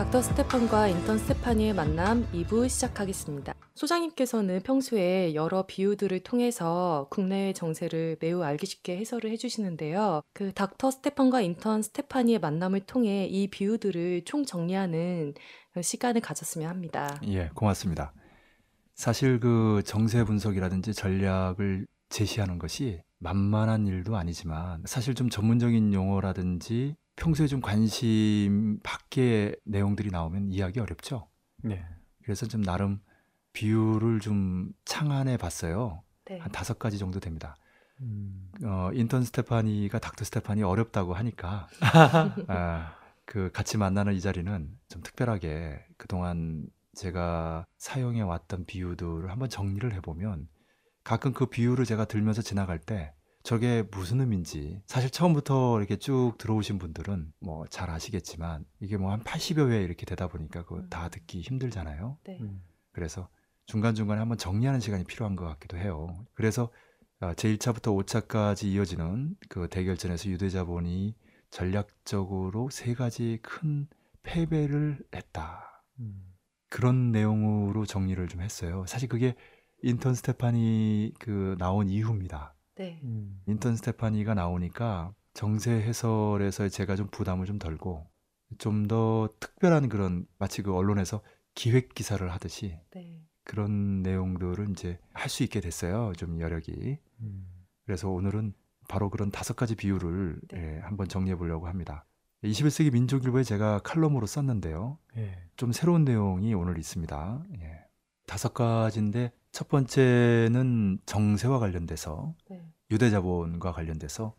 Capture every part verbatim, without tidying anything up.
닥터 스테판과 인턴 스테파니의 만남 이 부 시작하겠습니다. 소장님께서는 평소에 여러 비유들을 통해서 국내외 정세를 매우 알기 쉽게 해설을 해주시는데요. 그 닥터 스테판과 인턴 스테파니의 만남을 통해 이 비유들을 총정리하는 시간을 가졌으면 합니다. 예, 고맙습니다. 사실 그 정세 분석이라든지 전략을 제시하는 것이 만만한 일도 아니지만 사실 좀 전문적인 용어라든지 평소에 좀 관심 밖의 내용들이 나오면 이해하기 어렵죠. 네. 그래서 좀 나름 비유를 좀 창안해 봤어요. 네. 한 다섯 가지 정도 됩니다. 음. 어, 인턴 스테파니가 닥터 스테파니 어렵다고 하니까 아, 그 같이 만나는 이 자리는 좀 특별하게 그동안 제가 사용해 왔던 비유들을 한번 정리를 해보면 가끔 그 비유를 제가 들면서 지나갈 때 저게 무슨 의미인지 사실 처음부터 이렇게 쭉 들어오신 분들은 뭐 잘 아시겠지만 이게 뭐 한 팔십여 회 이렇게 되다 보니까 그거 다 듣기 힘들잖아요. 네. 음. 그래서 중간중간에 한번 정리하는 시간이 필요한 것 같기도 해요. 그래서 제일 차부터 오 차까지 이어지는 그 대결전에서 유대자본이 전략적으로 세 가지 큰 패배를 했다. 음. 그런 내용으로 정리를 좀 했어요. 사실 그게 인턴 스테파니 그 나온 이후입니다. 네. 음. 인턴 스테파니가 나오니까 정세 해설에서 제가 좀 부담을 좀 덜고 좀 더 특별한 그런 마치 그 언론에서 기획 기사를 하듯이 네. 그런 내용들을 이제 할 수 있게 됐어요. 좀 여력이. 음. 그래서 오늘은 바로 그런 다섯 가지 비유를 네. 예, 한번 정리해 보려고 합니다. 이십일 세기 민족일보에 제가 칼럼으로 썼는데요. 예. 좀 새로운 내용이 오늘 있습니다. 예. 다섯 가지인데 첫 번째는 정세와 관련돼서 네. 유대자본과 관련돼서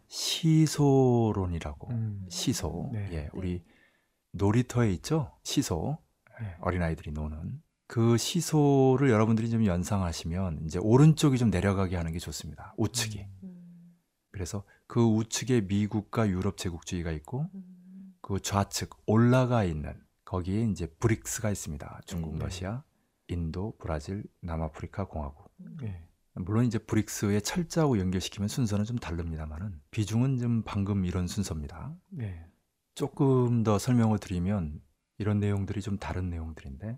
시소론이라고 음. 시소. 네. 예, 우리 놀이터에 있죠? 시소. 네. 어린아이들이 노는 그 시소를 여러분들이 좀 연상하시면 이제 오른쪽이 좀 내려가게 하는 게 좋습니다. 우측이. 음. 음. 그래서 그 우측에 미국과 유럽 제국주의가 있고 음. 그 좌측 올라가 있는 거기에 이제 브릭스가 있습니다. 중국, 네. 러시아, 인도, 브라질, 남아프리카 공화국. 음. 예. 물론 이제 브릭스에 철자하고 연결시키면 순서는 좀 다릅니다만은 비중은 좀 방금 이런 순서입니다. 네. 조금 더 설명을 드리면 이런 내용들이 좀 다른 내용들인데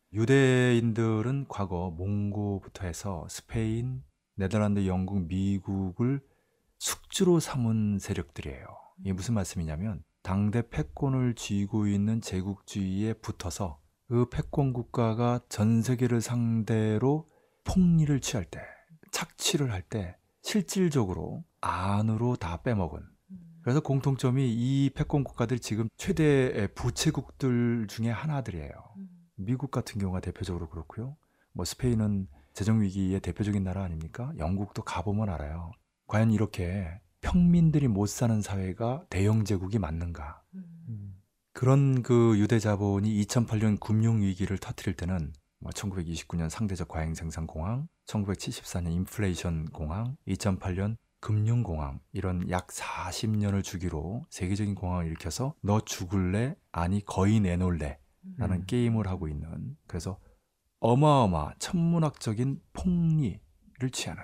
유대인들은 과거 몽고부터 해서 스페인, 네덜란드, 영국, 미국을 숙주로 삼은 세력들이에요. 이게 무슨 말씀이냐면 당대 패권을 쥐고 있는 제국주의에 붙어서 그 패권 국가가 전 세계를 상대로 폭리를 취할 때, 착취를 할 때 실질적으로 안으로 다 빼먹은. 그래서 공통점이 이 패권 국가들이 지금 최대 부채국들 중에 하나들이에요. 미국 같은 경우가 대표적으로 그렇고요. 뭐 스페인은 재정 위기의 대표적인 나라 아닙니까? 영국도 가보면 알아요. 과연 이렇게 평민들이 못 사는 사회가 대영 제국이 맞는가? 음. 그런 그 유대자본이 이천팔 년 금융위기를 터뜨릴 때는 뭐 천구백이십구 년 상대적 과잉생산 공황, 천구백칠십사 년 인플레이션 공황, 이천팔 년 금융공황, 이런 약 사십 년을 주기로 세계적인 공황을 일으켜서 너 죽을래? 아니 거의 내놓을래? 라는 음. 게임을 하고 있는, 그래서 어마어마 천문학적인 폭리를 취하는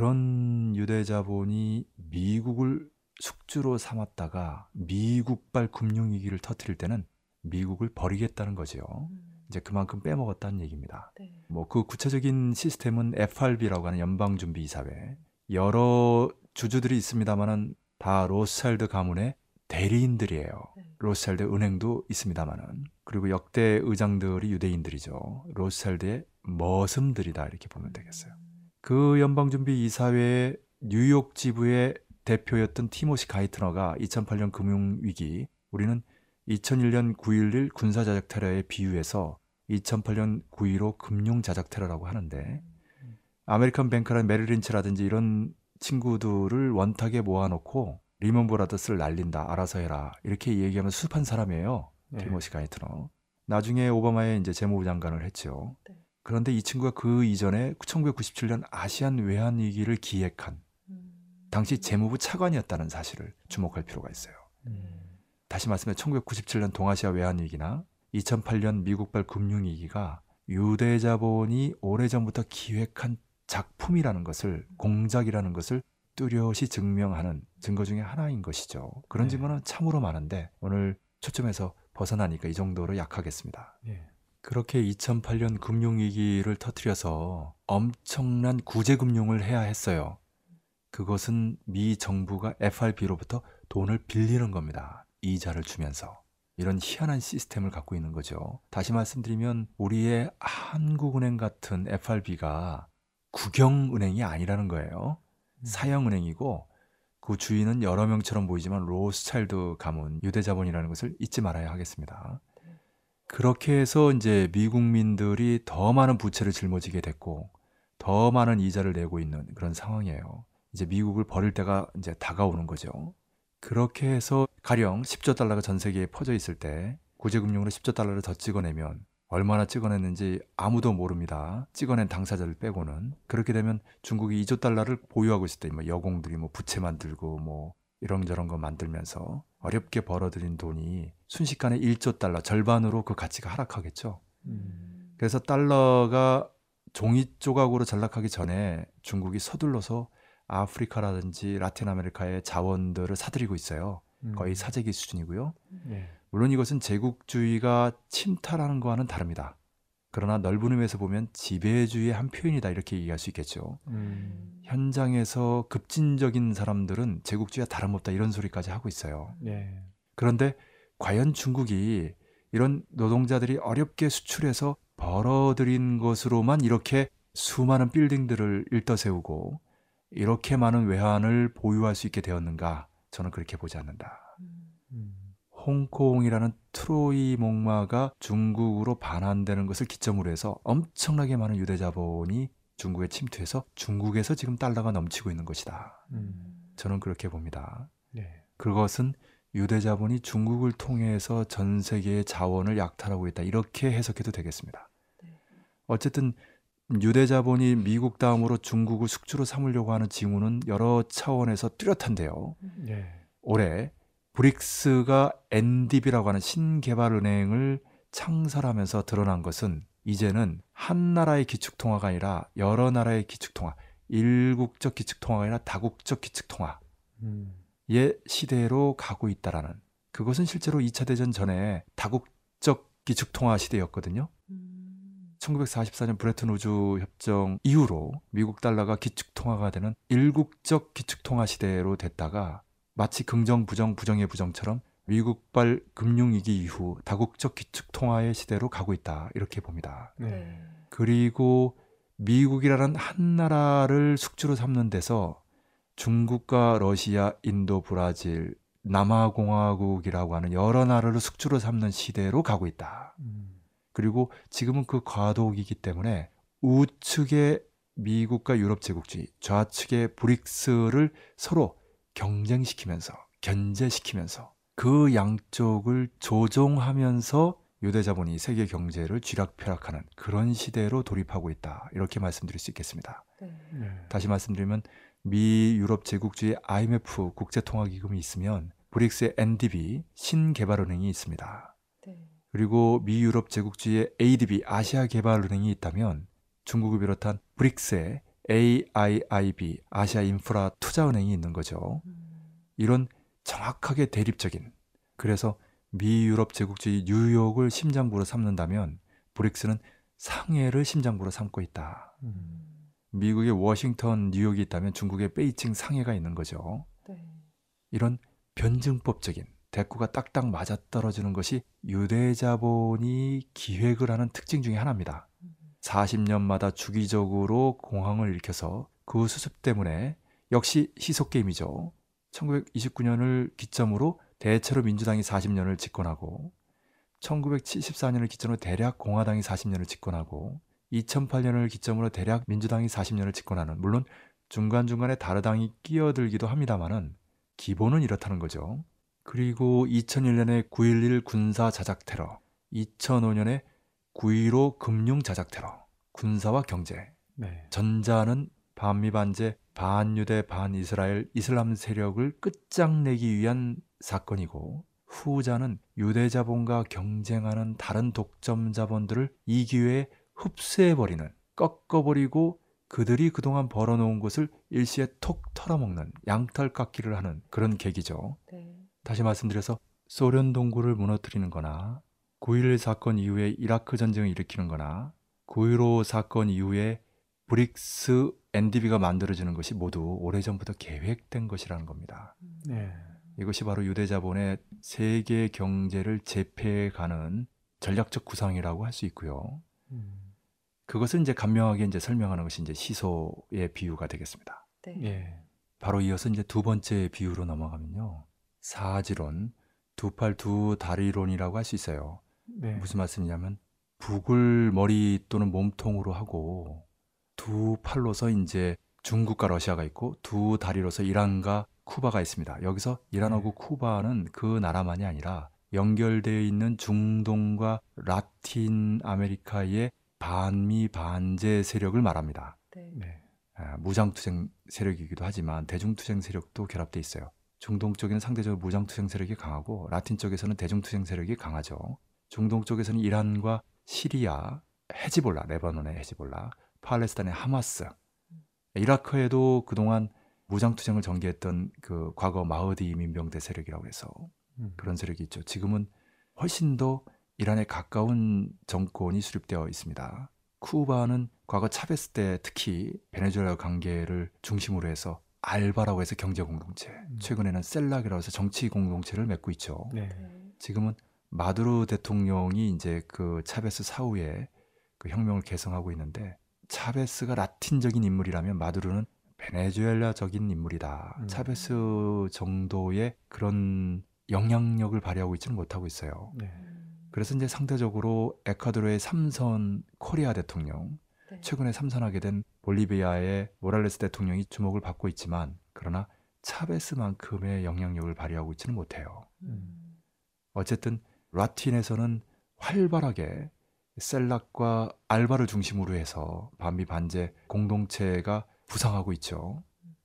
그런 유대자본이 미국을 숙주로 삼았다가 미국발 금융위기를 터뜨릴 때는 미국을 버리겠다는 거죠. 이제 그만큼 빼먹었다는 얘기입니다. 네. 뭐 그 구체적인 시스템은 에프알비라고 하는 연방준비이사회, 여러 주주들이 있습니다만은 다 로스차일드 가문의 대리인들이에요. 네. 로스차일드 은행도 있습니다만은, 그리고 역대 의장들이 유대인들이죠. 로스차일드의 머슴들이다 이렇게 보면 되겠어요. 그 연방준비이사회의 뉴욕 지부의 대표였던 티모시 가이트너가 이천팔 년 금융위기, 우리는 이천일 년 구일일 군사자적 테러에 비유해서 이천팔 년 구일오 금융자적 테러라고 하는데, 아메리칸 뱅크라는 메릴 린치라든지 이런 친구들을 원탁에 모아놓고 리먼 브라더스를 날린다, 알아서 해라 이렇게 얘기하면 수습한 사람이에요. 네. 티모시 가이트너. 나중에 오바마의 이제 재무부 장관을 했죠. 네. 그런데 이 친구가 그 이전에 천구백구십칠 년 아시안 외환 위기를 기획한 당시 재무부 차관이었다는 사실을 주목할 필요가 있어요. 음. 다시 말씀해 천구백구십칠 년 동아시아 외환 위기나 이천팔 년 미국발 금융 위기가 유대자본이 오래전부터 기획한 작품이라는 것을, 공작이라는 것을 뚜렷이 증명하는 증거 중에 하나인 것이죠. 그런 네. 증거는 참으로 많은데 오늘 초점해서 벗어나니까 이 정도로 약하겠습니다. 예. 그렇게 이천팔 년 금융위기를 터뜨려서 엄청난 구제금융을 해야 했어요. 그것은 미 정부가 에프알비로부터 돈을 빌리는 겁니다. 이자를 주면서. 이런 희한한 시스템을 갖고 있는 거죠. 다시 말씀드리면 우리의 한국은행 같은 에프알비가 국영은행이 아니라는 거예요. 음. 사형은행이고 그 주인은 여러 명처럼 보이지만 로스차일드 가문, 유대자본이라는 것을 잊지 말아야 하겠습니다. 그렇게 해서 이제 미국민들이 더 많은 부채를 짊어지게 됐고 더 많은 이자를 내고 있는 그런 상황이에요. 이제 미국을 버릴 때가 이제 다가오는 거죠. 그렇게 해서 가령 십조 달러가 전 세계에 퍼져 있을 때 구제금융으로 십조 달러를 더 찍어내면 얼마나 찍어냈는지 아무도 모릅니다. 찍어낸 당사자를 빼고는. 그렇게 되면 중국이 이조 달러를 보유하고 있을 때 뭐 여공들이 뭐 부채 만들고 뭐 이런저런 거 만들면서 어렵게 벌어들인 돈이 순식간에 일조 달러, 절반으로 그 가치가 하락하겠죠. 음. 그래서 달러가 종이 조각으로 전락하기 전에 중국이 서둘러서 아프리카라든지 라틴 아메리카의 자원들을 사들이고 있어요. 음. 거의 사재기 수준이고요. 예. 물론 이것은 제국주의가 침탈하는 거와는 다릅니다. 그러나 넓은 의미에서 보면 지배주의의 한 표현이다 이렇게 얘기할 수 있겠죠. 음. 현장에서 급진적인 사람들은 제국주의와 다름없다 이런 소리까지 하고 있어요. 예. 그런데 과연 중국이 이런 노동자들이 어렵게 수출해서 벌어들인 것으로만 이렇게 수많은 빌딩들을 일떠세우고 이렇게 많은 외환을 보유할 수 있게 되었는가? 저는 그렇게 보지 않는다. 음. 홍콩이라는 트로이 목마가 중국으로 반환되는 것을 기점으로 해서 엄청나게 많은 유대자본이 중국에 침투해서 중국에서 지금 달러가 넘치고 있는 것이다. 음. 저는 그렇게 봅니다. 예. 그것은 유대자본이 중국을 통해서 전 세계의 자원을 약탈하고 있다. 이렇게 해석해도 되겠습니다. 어쨌든 유대자본이 미국 다음으로 중국을 숙주로 삼으려고 하는 징후는 여러 차원에서 뚜렷한데요. 예. 올해 브릭스가 엔디비라고 하는 신개발은행을 창설하면서 드러난 것은 이제는 한 나라의 기축통화가 아니라 여러 나라의 기축통화, 일국적 기축통화가 아니라 다국적 기축통화의 음. 시대로 가고 있다라는, 그것은 실제로 이 차 대전 전에 다국적 기축통화 시대였거든요. 천구백사십사 년 브레튼-우즈 협정 이후로 미국 달러가 기축통화가 되는 일국적 기축통화 시대로 됐다가 마치 긍정, 부정, 부정의 부정처럼 미국발 금융위기 이후 다국적 기축통화의 시대로 가고 있다 이렇게 봅니다. 네. 그리고 미국이라는 한 나라를 숙주로 삼는 데서 중국과 러시아, 인도, 브라질, 남아공화국이라고 하는 여러 나라를 숙주로 삼는 시대로 가고 있다. 음. 그리고 지금은 그 과도기이기 때문에 우측의 미국과 유럽 제국주의, 좌측의 브릭스를 서로 경쟁시키면서 견제시키면서 그 양쪽을 조종하면서 유대자본이 세계 경제를 쥐락펴락하는 그런 시대로 돌입하고 있다. 이렇게 말씀드릴 수 있겠습니다. 네. 다시 말씀드리면 미 유럽 제국주의 아이엠에프 국제통화기금이 있으면 브릭스의 엔디비 신개발은행이 있습니다. 그리고 미 유럽 제국주의의 에이디비 아시아개발은행이 있다면 중국을 비롯한 브릭스의 에이아이아이비 아시아 인프라 투자은행이 있는 거죠. 이런 정확하게 대립적인, 그래서 미 유럽 제국주의 뉴욕을 심장부로 삼는다면 브릭스는 상해를 심장부로 삼고 있다. 음. 미국의 워싱턴, 뉴욕이 있다면 중국의 베이징, 상해가 있는 거죠. 이런 변증법적인 대꾸가 딱딱 맞아떨어지는 것이 유대자본이 기획을 하는 특징 중에 하나입니다. 사십 년마다 주기적으로 공황을 일으켜서 그 수습 때문에 역시 희석게임이죠. 천구백이십구 년을 기점으로 대체로 민주당이 사십 년을 집권하고 천구백칠십사 년을 기점으로 대략 공화당이 사십 년을 집권하고 이천팔 년을 기점으로 대략 민주당이 사십 년을 집권하는, 물론 중간중간에 다른 당이 끼어들기도 합니다만은 기본은 이렇다는 거죠. 그리고 이천일 년에 구일일 군사 자작 테러, 이천오 년에 구일오 금융 자작 테러, 군사와 경제. 네. 전자는 반미반제, 반유대, 반이스라엘 이슬람 세력을 끝장내기 위한 사건이고, 후자는 유대자본과 경쟁하는 다른 독점 자본들을 이 기회에 흡수해버리는, 꺾어버리고 그들이 그동안 벌어놓은 것을 일시에 톡 털어먹는 양털깎기를 하는 그런 계기죠. 다시 말씀드려서 소련 동구를 무너뜨리는 거나 구일일 사건 이후에 이라크 전쟁을 일으키는 거나 구일오 사건 이후에 브릭스 엔디비가 만들어지는 것이 모두 오래전부터 계획된 것이라는 겁니다. 네. 이것이 바로 유대자본의 세계 경제를 제패해가는 전략적 구상이라고 할 수 있고요. 음. 그것을 이제 간명하게 이제 설명하는 것이 이제 시소의 비유가 되겠습니다. 네. 예. 바로 이어서 이제 두 번째 비유로 넘어가면요. 사지론, 두 팔 두 다리론이라고 할 수 있어요. 네. 무슨 말씀이냐면 북을 머리 또는 몸통으로 하고 두 팔로서 이제 중국과 러시아가 있고 두 다리로서 이란과 쿠바가 있습니다. 여기서 이란하고 네. 쿠바는 그 나라만이 아니라 연결되어 있는 중동과 라틴 아메리카의 반미 반제 세력을 말합니다. 네. 네. 아, 무장투쟁 세력이기도 하지만 대중투쟁 세력도 결합돼 있어요. 중동 쪽에는 상대적으로 무장투쟁 세력이 강하고 라틴 쪽에서는 대중투쟁 세력이 강하죠. 중동 쪽에서는 이란과 시리아, 헤즈볼라, 레바논의 헤즈볼라, 팔레스타인의 하마스, 이라크에도 그동안 무장투쟁을 전개했던 그 과거 마흐디 민병대 세력이라고 해서 음. 그런 세력이 있죠. 지금은 훨씬 더 이란에 가까운 정권이 수립되어 있습니다. 쿠바는 과거 차베스 때 특히 베네수엘라 관계를 중심으로 해서 알바라고 해서 경제 공동체, 음. 최근에는 셀락이라고 해서 정치 공동체를 맺고 있죠. 네. 네. 지금은 마두로 대통령이 이제 그 차베스 사후에 그 혁명을 개성하고 있는데 차베스가 라틴적인 인물이라면 마두로는 베네수엘라적인 인물이다. 음. 차베스 정도의 그런 영향력을 발휘하고 있지는 못하고 있어요. 네. 음. 그래서 이제 상대적으로 에콰도르의 삼선 코리아 대통령, 네. 최근에 삼선하게 된 볼리비아의 모랄레스 대통령이 주목을 받고 있지만 그러나 차베스만큼의 영향력을 발휘하고 있지는 못해요. 음. 어쨌든 라틴에서는 활발하게 셀락과 알바를 중심으로 해서 반미 반제 공동체가 부상하고 있죠.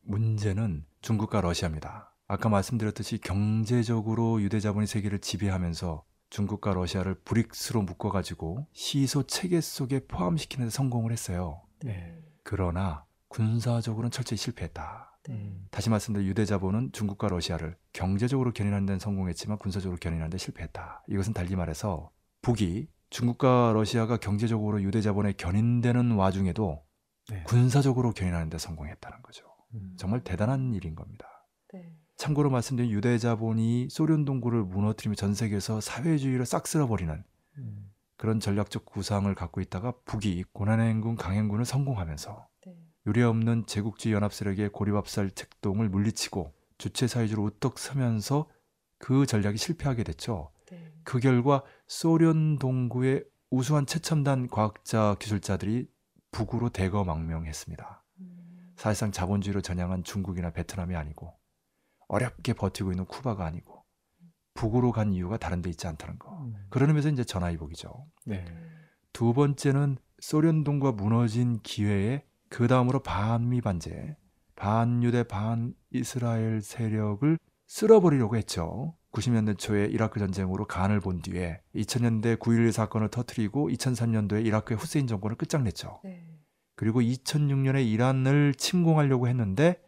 문제는 중국과 러시아입니다. 아까 말씀드렸듯이 경제적으로 유대자본이 세계를 지배하면서 중국과 러시아를 브릭스로 묶어가지고 시소 체계 속에 포함시키는 데 성공을 했어요. 네. 그러나 군사적으로는 철저히 실패했다. 네. 음. 다시 말씀드려 유대자본은 중국과 러시아를 경제적으로 견인하는 데는 성공했지만 군사적으로 견인하는 데 실패했다. 이것은 달리 말해서 북이 중국과 러시아가 경제적으로 유대자본에 견인되는 와중에도 네. 군사적으로 견인하는 데 성공했다는 거죠. 음. 정말 대단한 일인 겁니다. 네. 참고로 말씀드린 유대자본이 소련 동구를 무너뜨리며 전 세계에서 사회주의를 싹 쓸어버리는 음. 그런 전략적 구상을 갖고 있다가 북이 고난행군 강행군을 성공하면서 네. 유례없는 제국주의 연합 세력의 고리밥살 책동을 물리치고 주체사회주로 우떡 서면서 그 전략이 실패하게 됐죠. 네. 그 결과 소련 동구의 우수한 최첨단 과학자 기술자들이 북으로 대거망명했습니다. 음. 사실상 자본주의로 전향한 중국이나 베트남이 아니고 어렵게 버티고 있는 쿠바가 아니고 북으로 간 이유가 다른 데 있지 않다는 거. 음. 그런 의미에서 이제 전화위복이죠. 네. 두 번째는 소련 동구가 무너진 기회에 그 다음으로 반미 반제, 반유대 반이스라엘 세력을 쓸어버리려고 했죠. 구십 년대 초에 이라크 전쟁으로 간을 본 뒤에 이천 년대 구일일 사건을 터뜨리고 이천삼 년도에 이라크의 후세인 정권을 끝장냈죠. 네. 그리고 이천육 년에 이란을 침공하려고 했는데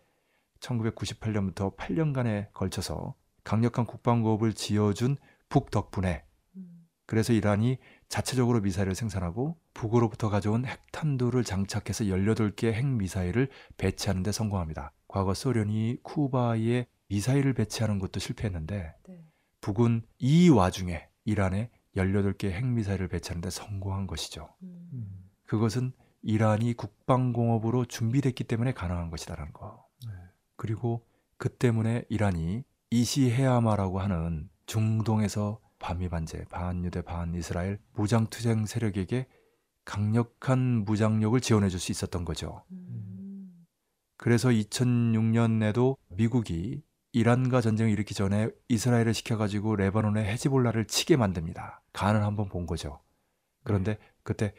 천구백구십팔 년부터 팔 년간에 걸쳐서 강력한 국방고업을 지어준 북 덕분에 음. 그래서 이란이 자체적으로 미사일을 생산하고 북으로부터 가져온 핵탄두를 장착해서 열여덟 개의 핵미사일을 배치하는 데 성공합니다. 과거 소련이 쿠바에 미사일을 배치하는 것도 실패했는데 네. 북은 이 와중에 이란에 열여덟 개의 핵미사일을 배치하는 데 성공한 것이죠. 음. 음. 그것은 이란이 국방공업으로 준비됐기 때문에 가능한 것이다라는 거. 네. 그리고 그 때문에 이란이 이시헤아마라고 하는 중동에서 반미반제, 반유대, 반이스라엘 무장투쟁 세력에게 강력한 무장력을 지원해 줄 수 있었던 거죠. 음. 그래서 이천육 년에도 미국이 이란과 전쟁을 일으키기 전에 이스라엘을 시켜가지고 레바논의 헤즈볼라를 치게 만듭니다. 간을 한번 본 거죠. 그런데 그때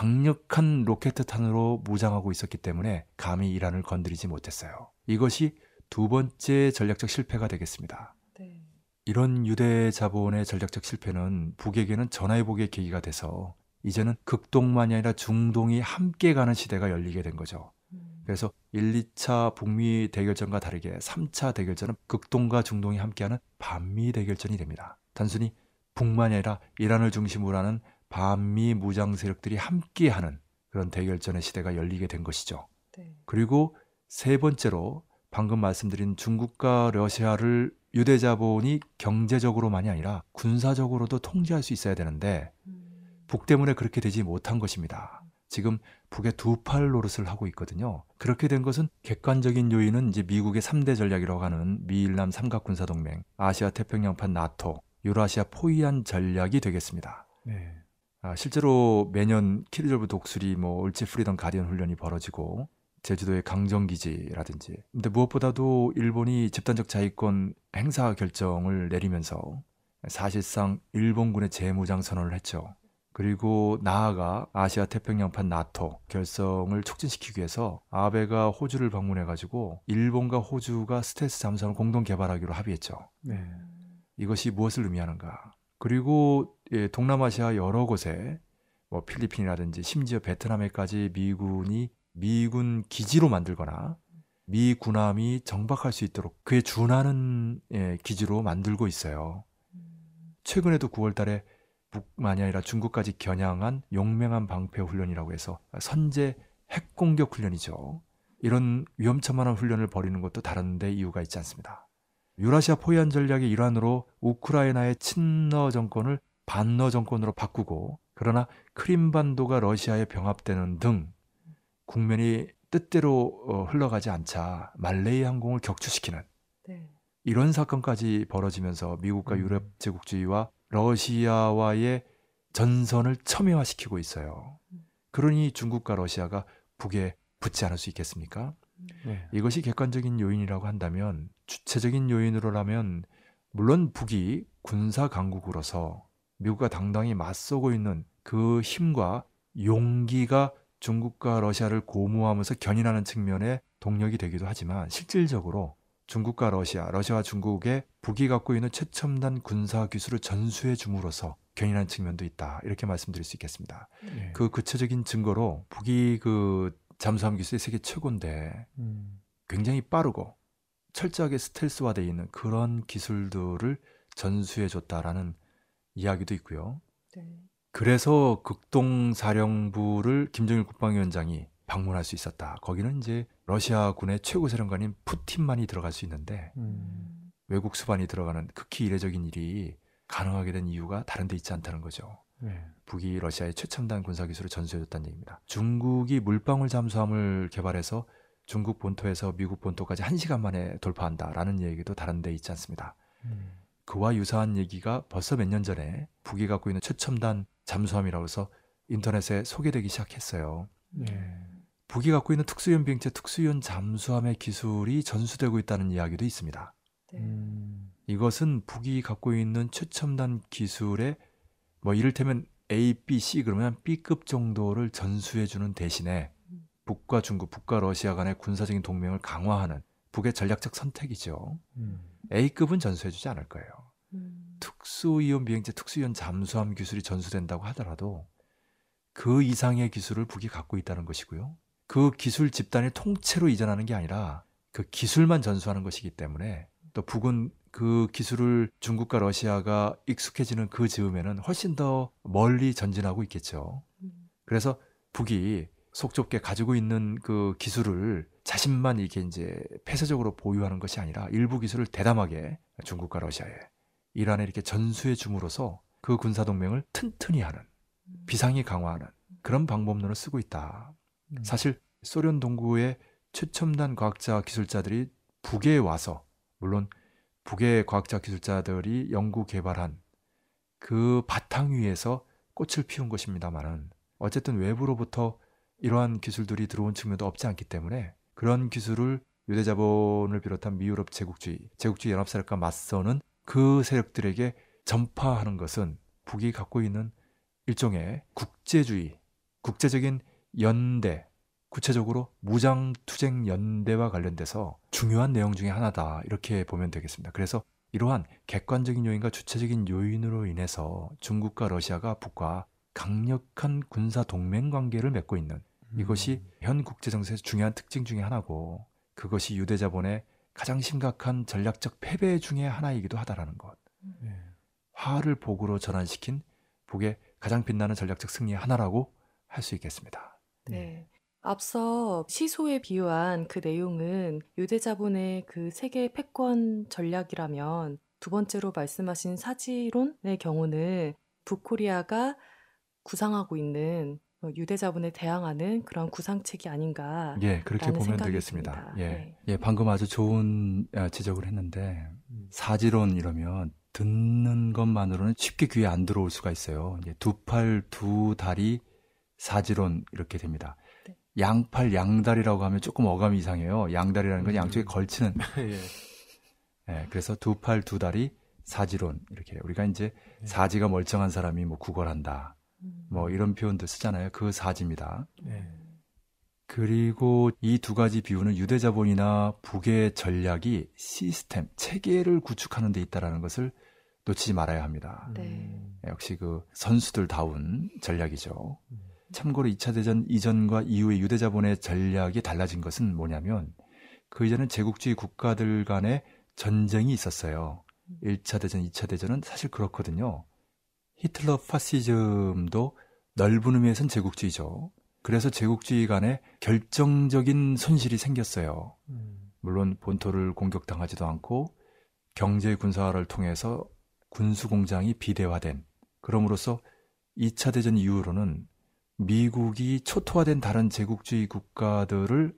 강력한 로켓탄으로 무장하고 있었기 때문에 감히 이란을 건드리지 못했어요. 이것이 두 번째 전략적 실패가 되겠습니다. 네. 이런 유대 자본의 전략적 실패는 북에게는 전화위복의 계기가 돼서 이제는 극동만이 아니라 중동이 함께 가는 시대가 열리게 된 거죠. 음. 그래서 일, 이 차 북미 대결전과 다르게 삼 차 대결전은 극동과 중동이 함께하는 반미 대결전이 됩니다. 단순히 북만이 아니라 이란을 중심으로 하는 반미 무장 세력들이 함께하는 그런 대결전의 시대가 열리게 된 것이죠. 네. 그리고 세 번째로 방금 말씀드린 중국과 러시아를 유대자본이 경제적으로만이 아니라 군사적으로도 통제할 수 있어야 되는데 음. 북 때문에 그렇게 되지 못한 것입니다. 지금 북의 두 팔 노릇을 하고 있거든요. 그렇게 된 것은 객관적인 요인은 이제 미국의 삼 대 전략이라고 하는 미일남 삼각군사동맹, 아시아 태평양판 나토, 유라시아 포위안 전략이 되겠습니다. 네. 아, 실제로 매년 키르졸브 독수리, 뭐 을지 프리덤 가디언 훈련이 벌어지고 제주도의 강정기지라든지, 근데 무엇보다도 일본이 집단적 자위권 행사 결정을 내리면서 사실상 일본군의 재무장 선언을 했죠. 그리고 나아가 아시아 태평양판 나토 결성을 촉진시키기 위해서 아베가 호주를 방문해가지고 일본과 호주가 스텔스 잠수함을 공동 개발하기로 합의했죠. 네. 이것이 무엇을 의미하는가? 그리고 예, 동남아시아 여러 곳에 뭐 필리핀이라든지 심지어 베트남에까지 미군이 미군 기지로 만들거나 미 군함이 정박할 수 있도록 그에 준하는 예, 기지로 만들고 있어요. 최근에도 구월 달에 북만이 아니라 중국까지 겨냥한 용맹한 방패 훈련이라고 해서 선제 핵공격 훈련이죠. 이런 위험천만한 훈련을 벌이는 것도 다른 데 이유가 있지 않습니다. 유라시아 포위안 전략의 일환으로 우크라이나의 친러 정권을 반러 정권으로 바꾸고, 그러나 크림반도가 러시아에 병합되는 등 국면이 뜻대로 흘러가지 않자 말레이 항공을 격추시키는 네. 이런 사건까지 벌어지면서 미국과 음. 유럽 제국주의와 러시아와의 전선을 첨예화시키고 있어요. 그러니 중국과 러시아가 북에 붙지 않을 수 있겠습니까? 네. 이것이 객관적인 요인이라고 한다면, 주체적인 요인으로라면 물론 북이 군사 강국으로서 미국과 당당히 맞서고 있는 그 힘과 용기가 중국과 러시아를 고무하면서 견인하는 측면의 동력이 되기도 하지만, 실질적으로 중국과 러시아, 러시아와 중국의 북이 갖고 있는 최첨단 군사 기술을 전수해 줌으로써 견인하는 측면도 있다, 이렇게 말씀드릴 수 있겠습니다. 네. 그 구체적인 증거로 북이 그 잠수함 기술이 세계 최고인데 음. 굉장히 빠르고 철저하게 스텔스화되어 있는 그런 기술들을 전수해 줬다라는 이야기도 있고요. 네. 그래서 극동사령부를 김정일 국방위원장이 방문할 수 있었다. 거기는 이제 러시아군의 최고 사령관인 푸틴만이 들어갈 수 있는데 음. 외국 수반이 들어가는 극히 이례적인 일이 가능하게 된 이유가 다른 데 있지 않다는 거죠. 네. 북이 러시아의 최첨단 군사기술을 전수해줬다는 얘기입니다. 중국이 물방울 잠수함을 개발해서 중국 본토에서 미국 본토까지 한 시간 만에 돌파한다라는 얘기도 다른 데 있지 않습니다. 음. 그와 유사한 얘기가 벌써 몇 년 전에 북이 갖고 있는 최첨단 잠수함이라고 해서 인터넷에 소개되기 시작했어요. 네. 북이 갖고 있는 특수연 비행체 특수연 잠수함의 기술이 전수되고 있다는 이야기도 있습니다. 네. 음. 이것은 북이 갖고 있는 최첨단 기술의 뭐 이를테면 A, B, C 그러면 B급 정도를 전수해주는 대신에 북과 중국, 북과 러시아 간의 군사적인 동맹을 강화하는 북의 전략적 선택이죠. 음. A급은 전수해주지 않을 거예요. 음. 특수이온 비행체, 특수이온 잠수함 기술이 전수된다고 하더라도 그 이상의 기술을 북이 갖고 있다는 것이고요. 그 기술 집단의 통째로 이전하는 게 아니라 그 기술만 전수하는 것이기 때문에, 또 북은 그 기술을 중국과 러시아가 익숙해지는 그 즈음에는 훨씬 더 멀리 전진하고 있겠죠. 음. 그래서 북이 속 좁게 가지고 있는 그 기술을 자신만 이게 이제 폐쇄적으로 보유하는 것이 아니라 일부 기술을 대담하게 중국과 러시아에, 이란에 이렇게 전수해 줌으로써 그 군사 동맹을 튼튼히 하는, 비상히 강화하는 그런 방법론을 쓰고 있다. 음. 사실 소련 동구의 최첨단 과학자 기술자들이 북에 와서, 물론 북의 과학자 기술자들이 연구 개발한 그 바탕 위에서 꽃을 피운 것입니다만은, 어쨌든 외부로부터 이러한 기술들이 들어온 측면도 없지 않기 때문에 그런 기술을 유대자본을 비롯한 미유럽 제국주의, 제국주의 연합세력과 맞서는 그 세력들에게 전파하는 것은 북이 갖고 있는 일종의 국제주의, 국제적인 연대, 구체적으로 무장투쟁 연대와 관련돼서 중요한 내용 중에 하나다, 이렇게 보면 되겠습니다. 그래서 이러한 객관적인 요인과 주체적인 요인으로 인해서 중국과 러시아가 북과 강력한 군사 동맹 관계를 맺고 있는, 이것이 현 국제정세에서 중요한 특징 중에 하나고, 그것이 유대자본의 가장 심각한 전략적 패배 중에 하나이기도 하다라는 것. 네. 하를 복으로 전환시킨 북의 가장 빛나는 전략적 승리의 하나라고 할 수 있겠습니다. 네. 앞서 시소에 비유한 그 내용은 유대 자본의 그 세계 패권 전략이라면 두 번째로 말씀하신 사지론의 경우는 북코리아가 구상하고 있는 어, 유대 자본에 대항하는 그런 구상책이 아닌가라는 예, 그렇게 보면 생각이 되겠습니다. 듭니다. 예, 네. 예, 방금 아주 좋은 아, 지적을 했는데 음. 사지론 이러면 듣는 것만으로는 쉽게 귀에 안 들어올 수가 있어요. 이제 두 팔, 두 다리 사지론 이렇게 됩니다. 네. 양팔, 양다리라고 하면 조금 어감이 이상해요. 양다리라는 건 음. 양쪽에 걸치는. 예. 예, 그래서 두 팔, 두 다리 사지론 이렇게 우리가 이제 네. 사지가 멀쩡한 사람이 뭐 구걸한다. 음. 뭐 이런 표현도 쓰잖아요. 그 사지입니다. 네. 그리고 이 두 가지 비유는 유대자본이나 북의 전략이 시스템, 체계를 구축하는 데 있다는 것을 놓치지 말아야 합니다. 네. 음. 역시 그 선수들다운 전략이죠. 음. 참고로 이 차 대전 이전과 이후의 유대자본의 전략이 달라진 것은 뭐냐면 그 이전은 제국주의 국가들 간의 전쟁이 있었어요. 일 차 대전, 이 차 대전은 사실 그렇거든요. 히틀러 파시즘도 넓은 의미에선 제국주의죠. 그래서 제국주의 간에 결정적인 손실이 생겼어요. 음. 물론 본토를 공격당하지도 않고 경제 군사화를 통해서 군수공장이 비대화된, 그럼으로써 이 차 대전 이후로는 미국이 초토화된 다른 제국주의 국가들을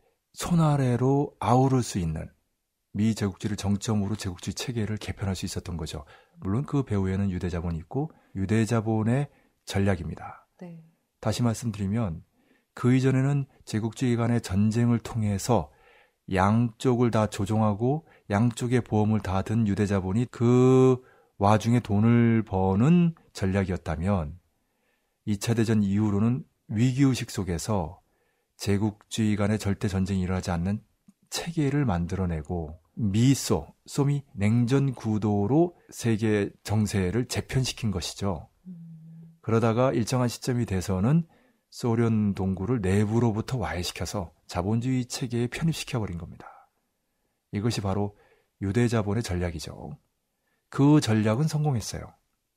손아래로 아우를 수 있는 미 제국주의를 정점으로 제국주의 체계를 개편할 수 있었던 거죠. 물론 그 배후에는 유대자본이 있고 유대자본의 전략입니다. 네. 다시 말씀드리면 그 이전에는 제국주의 간의 전쟁을 통해서 양쪽을 다 조종하고 양쪽의 보험을 다 든 유대자본이 그 와중에 돈을 버는 전략이었다면 이 차 대전 이후로는 위기의식 속에서 제국주의 간의 절대 전쟁이 일어나지 않는 체계를 만들어내고 미소, 소미 냉전 구도로 세계 정세를 재편시킨 것이죠. 음. 그러다가 일정한 시점이 돼서는 소련 동구를 내부로부터 와해시켜서 자본주의 체계에 편입시켜버린 겁니다. 이것이 바로 유대자본의 전략이죠. 그 전략은 성공했어요.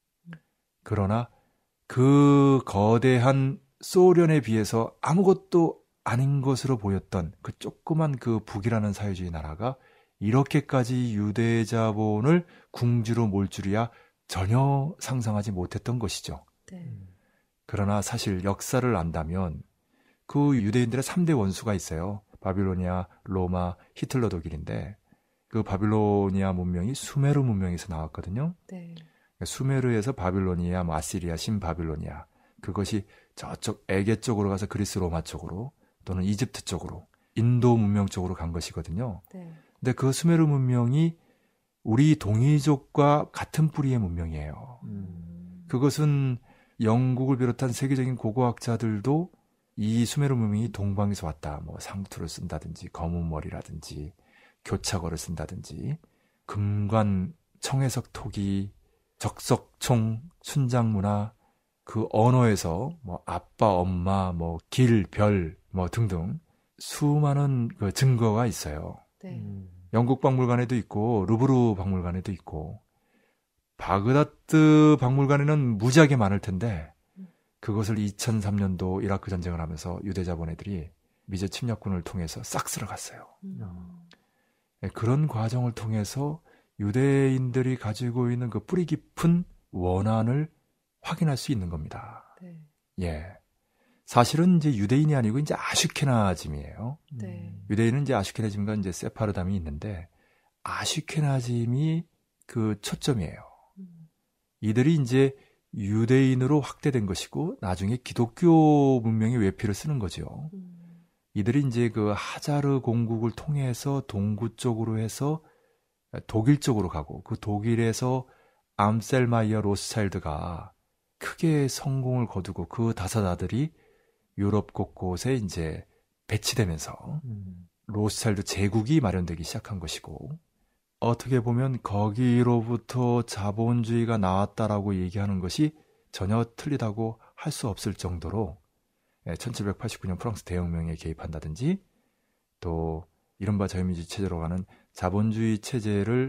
그러나 그 거대한 소련에 비해서 아무것도 아닌 것으로 보였던 그 조그만 그 북이라는 사회주의 나라가 이렇게까지 유대자본을 궁지로 몰 줄이야 전혀 상상하지 못했던 것이죠. 네. 음. 그러나 사실 역사를 안다면 그 유대인들의 삼 대 원수가 있어요. 바빌로니아, 로마, 히틀러 독일인데 그 바빌로니아 문명이 수메르 문명에서 나왔거든요. 네. 수메르에서 바빌로니아, 뭐 아시리아, 신바빌로니아, 그것이 저쪽 에게 쪽으로 가서 그리스 로마 쪽으로 또는 이집트 쪽으로 인도 문명 쪽으로 간 것이거든요. 네. 근데 그 수메르 문명이 우리 동이족과 같은 뿌리의 문명이에요. 음. 그것은 영국을 비롯한 세계적인 고고학자들도 이 수메르 문명이 동방에서 왔다. 뭐 상투를 쓴다든지 검은 머리라든지 교차거를 쓴다든지 금관, 청해석 토기, 적석총, 순장문화, 그 언어에서 뭐 아빠, 엄마, 뭐 길, 별, 뭐 등등 수많은 그 증거가 있어요. 네. 음. 영국 박물관에도 있고 루브르 박물관에도 있고 바그다드 박물관에는 무지하게 많을 텐데 그것을 이천삼 년도 이라크 전쟁을 하면서 유대자본 애들이 미제 침략군을 통해서 싹 쓸어갔어요. 음. 예, 그런 과정을 통해서 유대인들이 가지고 있는 그 뿌리 깊은 원한을 확인할 수 있는 겁니다. 네. 예. 사실은 이제 유대인이 아니고 이제 아슈케나즘이에요. 네. 유대인은 이제 아슈케나즘과 이제 세파르담이 있는데 아슈케나즘이 그 초점이에요. 음. 이들이 이제 유대인으로 확대된 것이고 나중에 기독교 문명의 외피를 쓰는 거죠. 음. 이들이 이제 그 하자르 공국을 통해서 동구 쪽으로 해서 독일 쪽으로 가고 그 독일에서 암셀마이어 로스차일드가 크게 성공을 거두고 그 다사다들이 유럽 곳곳에 이제 배치되면서 음. 로스차일드 제국이 마련되기 시작한 것이고 어떻게 보면 거기로부터 자본주의가 나왔다라고 얘기하는 것이 전혀 틀리다고 할 수 없을 정도로 천칠백팔십구 년 프랑스 대혁명에 개입한다든지 또 이른바 자유민주주의 체제로 가는 자본주의 체제를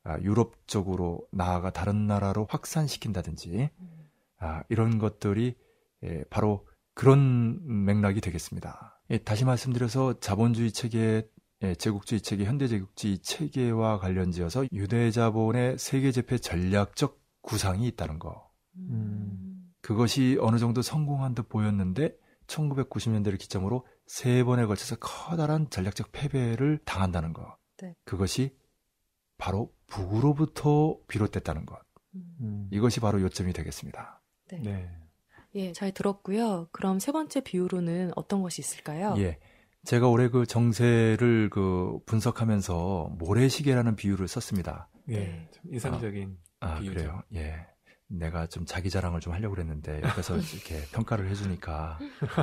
아, 유럽 쪽으로 나아가 다른 나라로 확산시킨다든지 아, 이런 것들이 예, 바로 그런 맥락이 되겠습니다. 예, 다시 말씀드려서 자본주의 체계, 예, 제국주의 체계, 현대제국주의 체계와 관련지어서 유대자본의 세계재패 전략적 구상이 있다는 거. 음. 그것이 어느 정도 성공한 듯 보였는데 천구백구십 년대를 기점으로 세 번에 걸쳐서 커다란 전략적 패배를 당한다는 것. 네. 그것이 바로 북으로부터 비롯됐다는 것. 음. 이것이 바로 요점이 되겠습니다. 네. 네. 예, 잘 들었고요. 그럼 세 번째 비유로는 어떤 것이 있을까요? 예. 제가 올해 그 정세를 그 분석하면서 모래시계라는 비유를 썼습니다. 예. 네. 참 인상적인 아, 비유죠. 그래요? 예. 내가 좀 자기 자랑을 좀 하려고 그랬는데 옆에서 이렇게 평가를 해주니까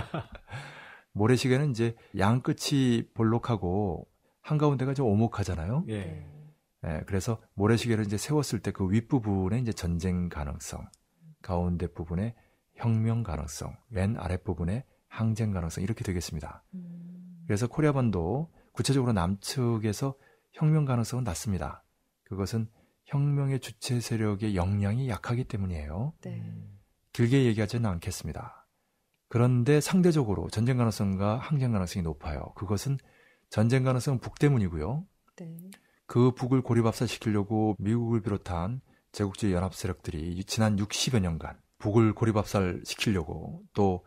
모래시계는 이제 양 끝이 볼록하고 한가운데가 좀 오목하잖아요. 예. 네. 예, 그래서 모래시계를 이제 세웠을 때 그 윗부분에 이제 전쟁 가능성, 가운데 부분에 혁명 가능성, 맨 아랫부분에 항쟁 가능성 이렇게 되겠습니다. 음. 그래서 코리아반도 구체적으로 남측에서 혁명 가능성은 낮습니다. 그것은 혁명의 주체 세력의 역량이 약하기 때문이에요. 네. 음. 길게 얘기하지는 않겠습니다. 그런데 상대적으로 전쟁 가능성과 항쟁 가능성이 높아요. 그것은 전쟁 가능성은 북때문이고요. 네. 그 북을 고립압살시키려고 미국을 비롯한 제국주의 연합 세력들이 지난 육십여 년간 북을 고립압살시키려고 또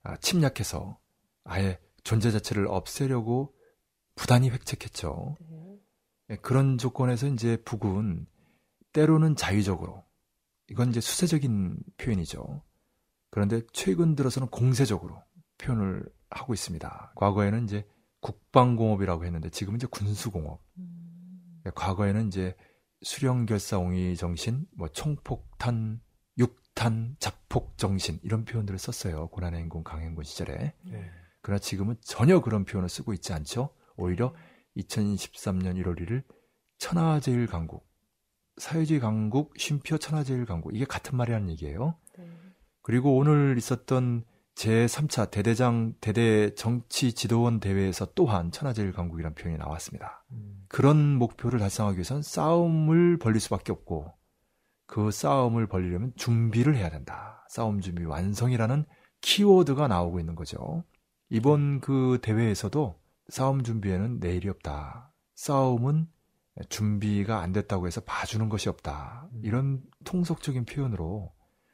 침략해서 아예 존재 자체를 없애려고 부단히 획책했죠. 네. 그런 조건에서 이제 북은 때로는 자의적으로, 이건 이제 수세적인 표현이죠. 그런데 최근 들어서는 공세적으로 표현을 하고 있습니다. 과거에는 이제 국방공업이라고 했는데 지금은 이제 군수공업. 음. 과거에는 이제 수령결사옹의 정신, 뭐 총폭탄, 육탄, 자폭 정신 이런 표현들을 썼어요. 고난의 행군, 강행군 시절에. 네. 그러나 지금은 전혀 그런 표현을 쓰고 있지 않죠. 오히려 이천십삼 년 일월 일일 천하제일 강국, 사회주의 강국, 쉼표 천하제일 강국, 이게 같은 말이라는 얘기예요. 네. 그리고 오늘 있었던 제삼 차 대대장 대대 정치 지도원 대회에서 또한 천하제일 강국이라는 표현이 나왔습니다. 음. 그런 목표를 달성하기 위해선 싸움을 벌릴 수밖에 없고 그 싸움을 벌리려면 준비를 해야 된다. 싸움 준비 완성이라는 키워드가 나오고 있는 거죠. 이번 그 대회에서도 싸움 준비에는 내일이 없다. 싸움은 준비가 안 됐다고 해서 봐주는 것이 없다. 이런 통속적인 표현으로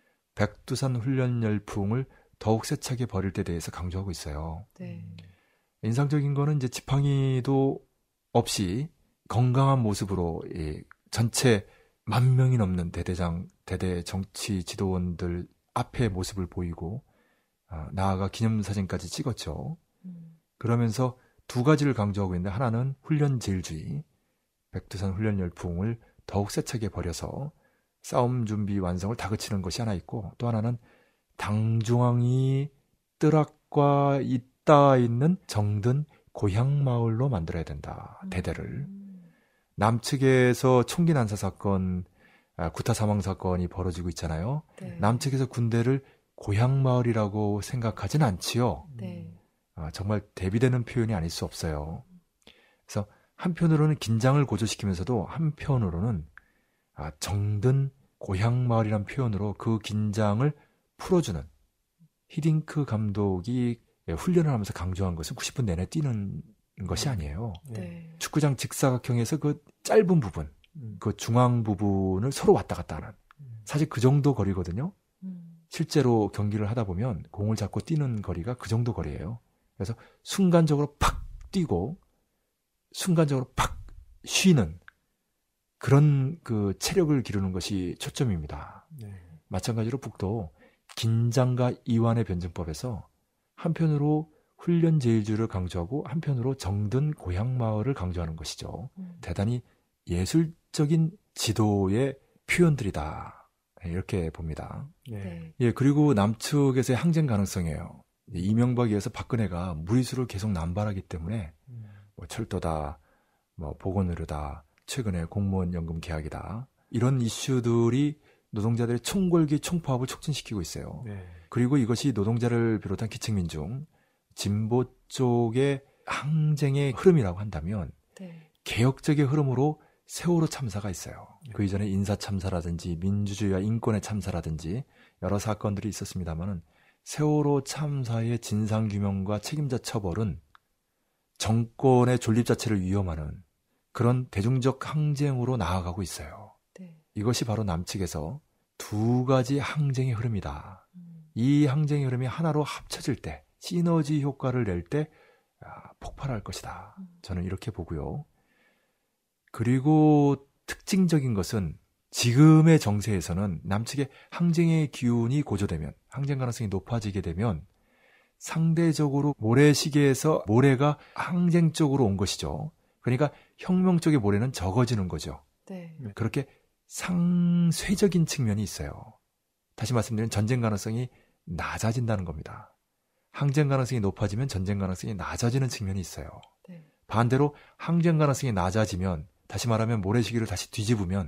백두산 훈련 열풍을 더욱 세차게 벌일 때 대해서 강조하고 있어요. 네. 인상적인 거는 이제 지팡이도 없이 건강한 모습으로 이 전체 만 명이 넘는 대대장, 대대 정치 지도원들 앞에 모습을 보이고 어, 나아가 기념사진까지 찍었죠. 음. 그러면서 두 가지를 강조하고 있는데 하나는 훈련 제일주의, 백두산 훈련 열풍을 더욱 세차게 벌여서 싸움 준비 완성을 다그치는 것이 하나 있고 또 하나는 당중앙이 뜰악과 있다 있는 정든 고향마을로 만들어야 된다. 대대를. 음. 남측에서 총기 난사 사건, 아, 구타 사망 사건이 벌어지고 있잖아요. 네. 남측에서 군대를 고향마을이라고 생각하진 않지요. 네. 아, 정말 대비되는 표현이 아닐 수 없어요. 그래서 한편으로는 긴장을 고조시키면서도 한편으로는 아, 정든 고향마을이라는 표현으로 그 긴장을 풀어주는 히딩크 감독이 훈련을 하면서 강조한 것은 구십 분 내내 뛰는 것이 아니에요. 네. 축구장 직사각형에서 그 짧은 부분, 음. 그 중앙 부분을 서로 왔다 갔다 하는 사실 그 정도 거리거든요. 음. 실제로 경기를 하다 보면 공을 잡고 뛰는 거리가 그 정도 거리예요. 그래서 순간적으로 팍 뛰고 순간적으로 팍 쉬는 그런 그 체력을 기르는 것이 초점입니다. 네. 마찬가지로 북도 긴장과 이완의 변증법에서 한편으로 훈련 제일주의를 강조하고 한편으로 정든 고향마을을 강조하는 것이죠. 음. 대단히 예술적인 지도의 표현들이다. 이렇게 봅니다. 네. 네. 예, 그리고 남측에서의 항쟁 가능성이에요. 이명박에 의해서 박근혜가 무리수를 계속 남발하기 때문에 음. 뭐 철도다, 뭐 보건의료다, 최근에 공무원 연금 개혁이다. 이런 이슈들이 노동자들의 총궐기, 총파업을 촉진시키고 있어요. 네. 그리고 이것이 노동자를 비롯한 기층민중, 진보 쪽의 항쟁의 흐름이라고 한다면 네. 개혁적의 흐름으로 세월호 참사가 있어요. 그 이전에 인사 참사라든지 민주주의와 인권의 참사라든지 여러 사건들이 있었습니다만은 세월호 참사의 진상규명과 책임자 처벌은 정권의 존립 자체를 위험하는 그런 대중적 항쟁으로 나아가고 있어요. 네. 이것이 바로 남측에서 두 가지 항쟁의 흐름이다. 음. 이 항쟁의 흐름이 하나로 합쳐질 때, 시너지 효과를 낼 때 아, 폭발할 것이다. 음. 저는 이렇게 보고요. 그리고 특징적인 것은 지금의 정세에서는 남측의 항쟁의 기운이 고조되면, 항쟁 가능성이 높아지게 되면 상대적으로 모래시계에서 모래가 항쟁 쪽으로 온 것이죠. 그러니까 혁명 쪽의 모래는 적어지는 거죠. 네. 그렇게 상쇄적인 측면이 있어요. 다시 말씀드리면 전쟁 가능성이 낮아진다는 겁니다. 항쟁 가능성이 높아지면 전쟁 가능성이 낮아지는 측면이 있어요. 네. 반대로 항쟁 가능성이 낮아지면, 다시 말하면 모래시계를 다시 뒤집으면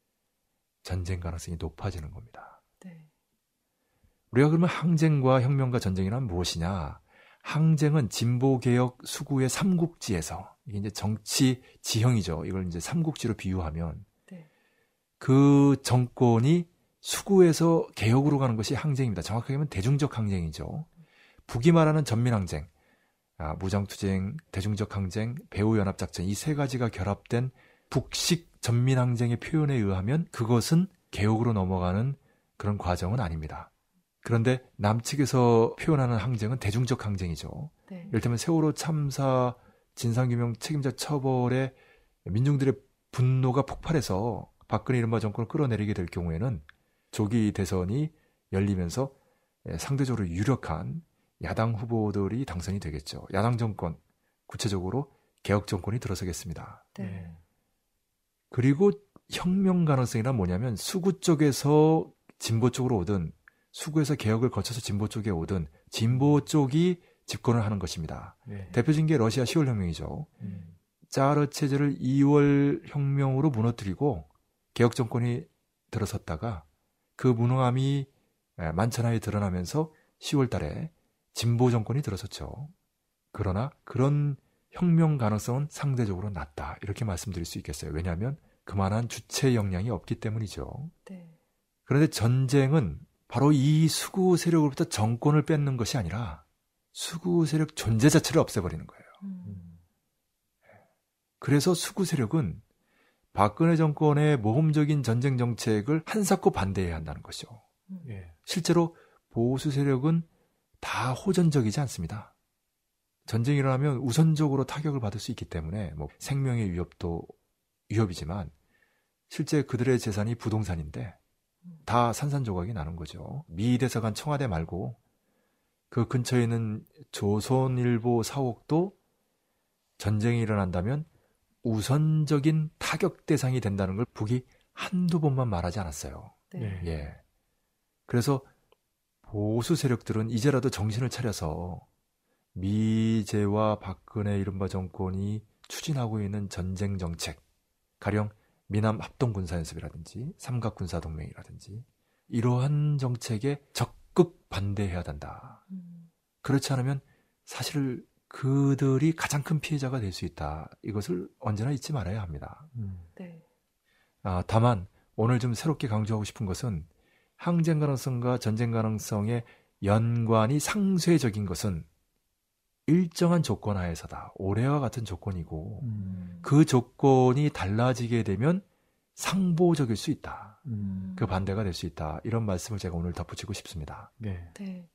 전쟁 가능성이 높아지는 겁니다. 네. 우리가 그러면 항쟁과 혁명과 전쟁이란 무엇이냐? 항쟁은 진보개혁 수구의 삼국지에서, 이게 이제 정치 지형이죠. 이걸 이제 삼국지로 비유하면 네. 그 정권이 수구에서 개혁으로 가는 것이 항쟁입니다. 정확하게 하면 대중적 항쟁이죠. 북이 말하는 전민항쟁, 아, 무장투쟁, 대중적 항쟁, 배후연합작전, 이 세 가지가 결합된 북식 전민항쟁의 표현에 의하면 그것은 개혁으로 넘어가는 그런 과정은 아닙니다. 그런데 남측에서 표현하는 항쟁은 대중적 항쟁이죠. 네. 이를테면 세월호 참사 진상규명 책임자 처벌에 민중들의 분노가 폭발해서 박근혜 이른바 정권을 끌어내리게 될 경우에는 조기 대선이 열리면서 상대적으로 유력한 야당 후보들이 당선이 되겠죠. 야당 정권, 구체적으로 개혁 정권이 들어서겠습니다. 네. 그리고 혁명 가능성이란 뭐냐면 수구 쪽에서 진보 쪽으로 오든 수구에서 개혁을 거쳐서 진보 쪽에 오든 진보 쪽이 집권을 하는 것입니다. 네. 대표적인 게 러시아 시월 혁명이죠. 음. 짜르 체제를 이월 혁명으로 무너뜨리고 개혁 정권이 들어섰다가 그 무능함이 만천하에 드러나면서 시월 달에 진보 정권이 들어섰죠. 그러나 그런 혁명 가능성은 상대적으로 낮다. 이렇게 말씀드릴 수 있겠어요. 왜냐하면 그만한 주체 역량이 없기 때문이죠. 네. 그런데 전쟁은 바로 이 수구 세력으로부터 정권을 뺏는 것이 아니라 수구 세력 존재 자체를 없애버리는 거예요. 음. 그래서 수구 세력은 박근혜 정권의 모험적인 전쟁 정책을 한사코 반대해야 한다는 것이죠. 음. 예. 실제로 보수 세력은 다 호전적이지 않습니다. 전쟁이 일어나면 우선적으로 타격을 받을 수 있기 때문에 뭐 생명의 위협도 위협이지만 실제 그들의 재산이 부동산인데 다 산산조각이 나는 거죠. 미 대사관 청와대 말고 그 근처에 있는 조선일보 사옥도 전쟁이 일어난다면 우선적인 타격 대상이 된다는 걸 북이 한두 번만 말하지 않았어요. 네. 네. 예. 그래서 보수 세력들은 이제라도 정신을 차려서 미제와 박근혜 이른바 정권이 추진하고 있는 전쟁 정책, 가령 미남 합동군사연습이라든지 삼각군사동맹이라든지 이러한 정책에 적극 반대해야 된다. 음. 그렇지 않으면 사실 그들이 가장 큰 피해자가 될 수 있다. 이것을 언제나 잊지 말아야 합니다. 음. 네. 아, 다만 오늘 좀 새롭게 강조하고 싶은 것은 항쟁 가능성과 전쟁 가능성의 연관이 상쇄적인 것은 일정한 조건 하에서다. 올해와 같은 조건이고 음. 그 조건이 달라지게 되면 상보적일 수 있다. 음. 그 반대가 될 수 있다. 이런 말씀을 제가 오늘 덧붙이고 싶습니다. 네. 네.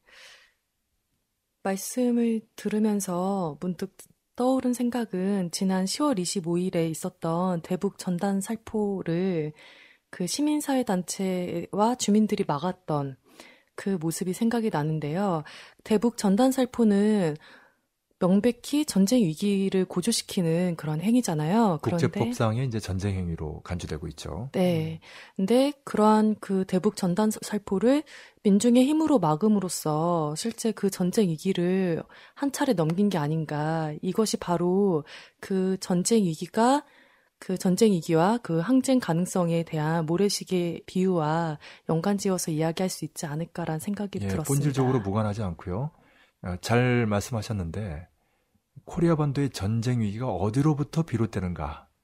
말씀을 들으면서 문득 떠오른 생각은 지난 시월 이십오일에 있었던 대북 전단 살포를 그 시민사회단체와 주민들이 막았던 그 모습이 생각이 나는데요. 대북 전단 살포는 명백히 전쟁 위기를 고조시키는 그런 행위잖아요. 그런데 국제법상에 이제 전쟁 행위로 간주되고 있죠. 네. 근데 그러한 그 대북 전단 살포를 민중의 힘으로 막음으로써 실제 그 전쟁 위기를 한 차례 넘긴 게 아닌가. 이것이 바로 그 전쟁 위기가 그 전쟁 위기와 그 항쟁 가능성에 대한 모래시계 비유와 연관지어서 이야기할 수 있지 않을까라는 생각이 예, 들었습니다. 본질적으로 무관하지 않고요. 어, 잘 말씀하셨는데 코리아 반도의 전쟁 위기가 어디로부터 비롯되는가?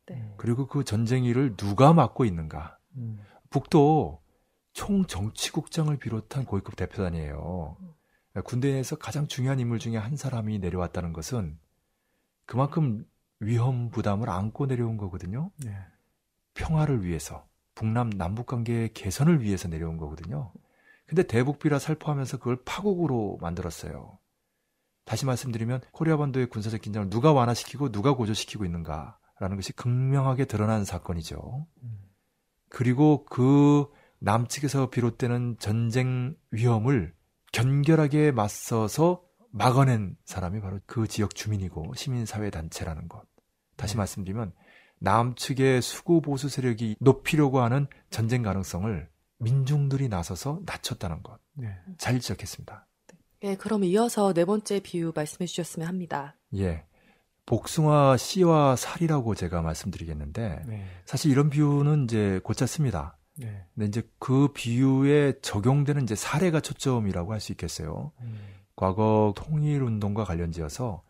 네. 그리고 그 전쟁일을 누가 맡고 있는가. 음. 북도 총 정치국장을 비롯한 고위급 대표단이에요. 군대에서 가장 중요한 인물 중에 한 사람이 내려왔다는 것은 그만큼 위험 부담을 안고 내려온 거거든요. 네. 평화를 위해서, 북남 남북 관계의 개선을 위해서 내려온 거거든요. 근데 대북비라 살포하면서 그걸 파국으로 만들었어요. 다시 말씀드리면 코리아 반도의 군사적 긴장을 누가 완화시키고 누가 고조시키고 있는가라는 것이 극명하게 드러난 사건이죠. 음. 그리고 그 남측에서 비롯되는 전쟁 위험을 견결하게 맞서서 막아낸 사람이 바로 그 지역 주민이고 시민사회단체라는 것. 다시 네. 말씀드리면 남측의 수구 보수 세력이 높이려고 하는 전쟁 가능성을 민중들이 나서서 낮췄다는 것. 네. 잘 지적했습니다. 예, 그럼 이어서 네 번째 비유 말씀해 주셨으면 합니다. 예. 복숭아 씨와 살이라고 제가 말씀드리겠는데 네. 사실 이런 비유는 이제 곧잘 씁니다. 네. 근데 이제 그 비유에 적용되는 이제 사례가 초점이라고 할 수 있겠어요. 음. 과거 통일운동과 관련지어서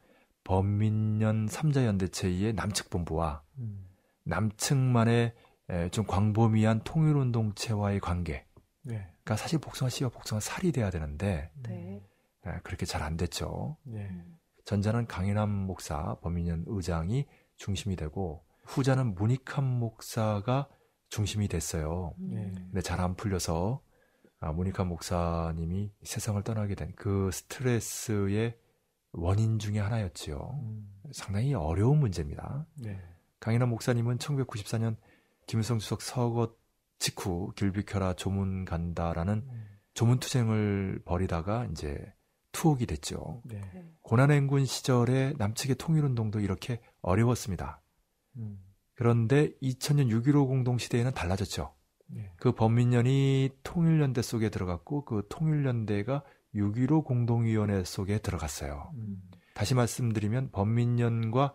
범민련 삼자연대체의 남측 본부와 음. 남측만의 에, 좀 광범위한 통일운동체와의 관계. 네. 그러니까 사실 복숭아 씨와 복숭아 살이 돼야 되는데 네. 에, 그렇게 잘 안 됐죠. 네. 전자는 강인함 목사, 범민련 의장이 중심이 되고 후자는 문익함 목사가 중심이 됐어요. 네. 근데 잘 안 풀려서 아, 문익함 목사님이 세상을 떠나게 된 그 스트레스의 원인 중에 하나였지요. 음. 상당히 어려운 문제입니다. 네. 강인함 목사님은 천구백구십사 년 김일성 주석 서거 직후 길비켜라 조문 간다라는 음. 조문투쟁을 벌이다가 이제 투옥이 됐죠. 네. 고난행군 시절에 남측의 통일운동도 이렇게 어려웠습니다. 음. 그런데 이천 년 육점일오 공동시대에는 달라졌죠. 네. 그 범민련이 통일연대 속에 들어갔고 그 통일연대가 육점일오 공동위원회 속에 들어갔어요. 음. 다시 말씀드리면 범민련과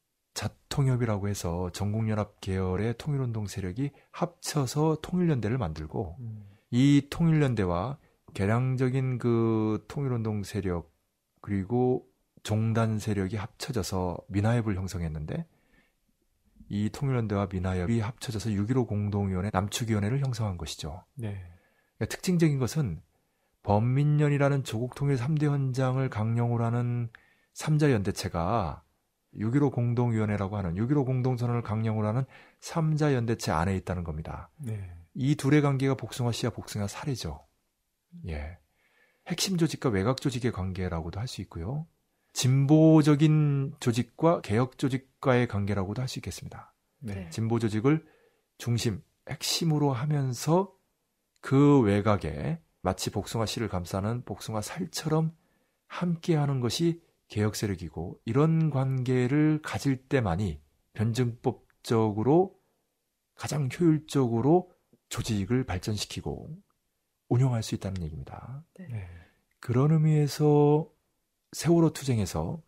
자통협이라고 해서 전국연합 계열의 통일운동 세력이 합쳐서 통일연대를 만들고 음. 이 통일연대와 개량적인 그 통일운동 세력 그리고 종단 세력이 합쳐져서 민화협을 형성했는데 이 통일연대와 민화협이 합쳐져서 육점일오 공동위원회 남측위원회를 형성한 것이죠. 네. 그러니까 특징적인 것은 범민련이라는 조국 통일 삼 대 헌장을 강령으로 하는 삼자연대체가 육점일오 공동위원회라고 하는 육점일오 공동선언을 강령으로 하는 삼자연대체 안에 있다는 겁니다. 네. 이 둘의 관계가 복숭아 씨와 복숭아 살이죠. 예. 핵심 조직과 외곽 조직의 관계라고도 할 수 있고요. 진보적인 조직과 개혁 조직과의 관계라고도 할 수 있겠습니다. 네. 진보 조직을 중심, 핵심으로 하면서 그 외곽에 마치 복숭아 씨를 감싸는 복숭아 살처럼 함께하는 것이 개혁 세력이고 이런 관계를 가질 때만이 변증법적으로 가장 효율적으로 조직을 발전시키고 운영할 수 있다는 얘기입니다. 네. 그런 의미에서 세월호 투쟁에서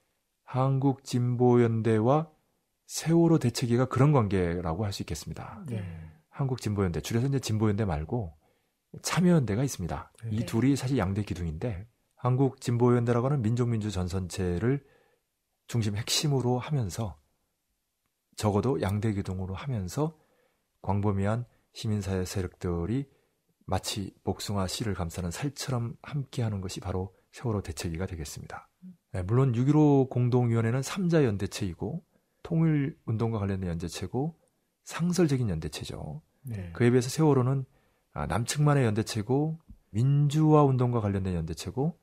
한국진보연대와 세월호 대책위가 그런 관계라고 할 수 있겠습니다. 네. 한국진보연대, 줄여서 이제 진보연대 말고 참여연대가 있습니다. 네. 이 둘이 사실 양대 기둥인데 한국진보연대라고 하는 민족민주 전선체를 중심 핵심으로 하면서 적어도 양대 기둥으로 하면서 광범위한 시민사회 세력들이 마치 복숭아 씨를 감싸는 살처럼 함께하는 것이 바로 세월호 대책위가 되겠습니다. 네, 물론 육점일오 공동위원회는 삼자연대체이고 통일운동과 관련된 연대체고 상설적인 연대체죠. 네. 그에 비해서 세월호는 남측만의 연대체고 민주화 운동과 관련된 연대체고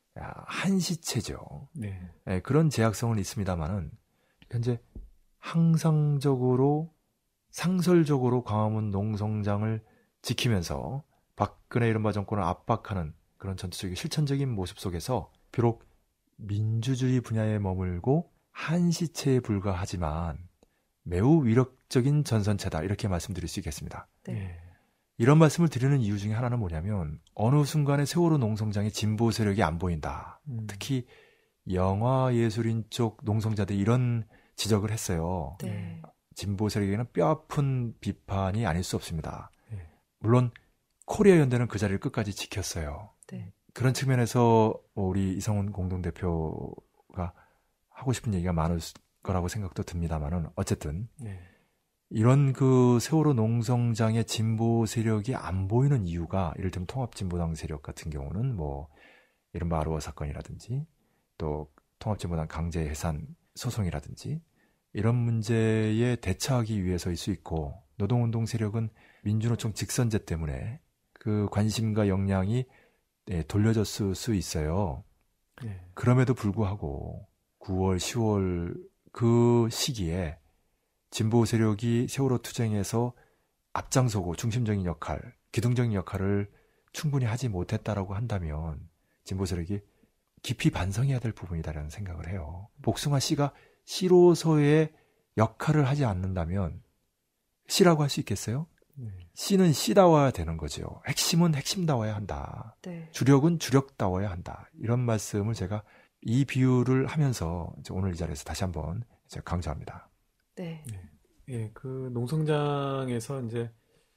한시체죠. 네. 네, 그런 제약성은 있습니다만은 현재 항상적으로 상설적으로 광화문 농성장을 지키면서 박근혜 이른바 정권을 압박하는 그런 전투적인 실천적인 모습 속에서 비록 민주주의 분야에 머물고 한시체에 불과하지만 매우 위력적인 전선체다 이렇게 말씀드릴 수 있겠습니다. 네. 이런 말씀을 드리는 이유 중에 하나는 뭐냐면 어느 순간에 세월호 농성장의 진보 세력이 안 보인다. 음. 특히 영화예술인 쪽 농성자들이 이런 지적을 했어요. 네. 진보 세력에게는 뼈아픈 비판이 아닐 수 없습니다. 네. 물론 코리아 연대는 그 자리를 끝까지 지켰어요. 네. 그런 측면에서 우리 이성훈 공동대표가 하고 싶은 얘기가 많을 수, 거라고 생각도 듭니다만은 어쨌든 네. 이런 그 세월호 농성장의 진보 세력이 안 보이는 이유가 이를테면 통합진보당 세력 같은 경우는 뭐 이른바 아르와 사건이라든지 또 통합진보당 강제 해산 소송이라든지 이런 문제에 대처하기 위해서일 수 있고 노동운동 세력은 민주노총 직선제 때문에 그 관심과 역량이 네, 돌려졌을 수 있어요. 네. 그럼에도 불구하고 구월, 시월 그 시기에 진보 세력이 세월호 투쟁에서 앞장서고 중심적인 역할, 기둥적인 역할을 충분히 하지 못했다라고 한다면 진보 세력이 깊이 반성해야 될 부분이다라는 생각을 해요. 복숭아 씨가 씨로서의 역할을 하지 않는다면 씨라고 할 수 있겠어요? 네. 씨는 씨다워야 되는 거죠. 핵심은 핵심다워야 한다. 네. 주력은 주력다워야 한다. 이런 말씀을 제가 이 비유를 하면서 이제 오늘 이 자리에서 다시 한번 제가 강조합니다. 네. 네. 예, 그 농성장에서 이제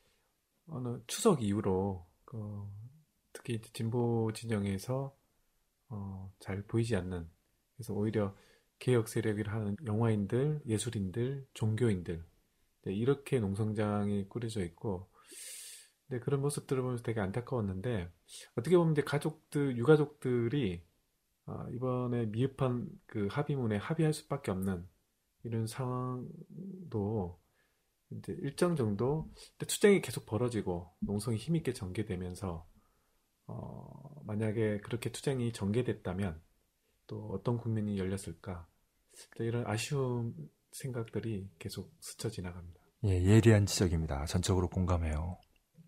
어느 추석 이후로 그 특히 이제 진보 진영에서 어, 잘 보이지 않는, 그래서 오히려 개혁 세력을 하는 영화인들, 예술인들, 종교인들, 네, 이렇게 농성장이 꾸려져 있고, 네, 그런 모습들을 보면서 되게 안타까웠는데, 어떻게 보면 이제 가족들, 유가족들이 어, 이번에 미흡한 그 합의문에 합의할 수밖에 없는 이런 상황도 이제 일정 정도 투쟁이 계속 벌어지고 농성이 힘있게 전개되면서 어, 만약에 그렇게 투쟁이 전개됐다면 또 어떤 국면이 열렸을까, 이런 아쉬운 생각들이 계속 스쳐 지나갑니다. 예, 예리한 지적입니다. 전적으로 공감해요.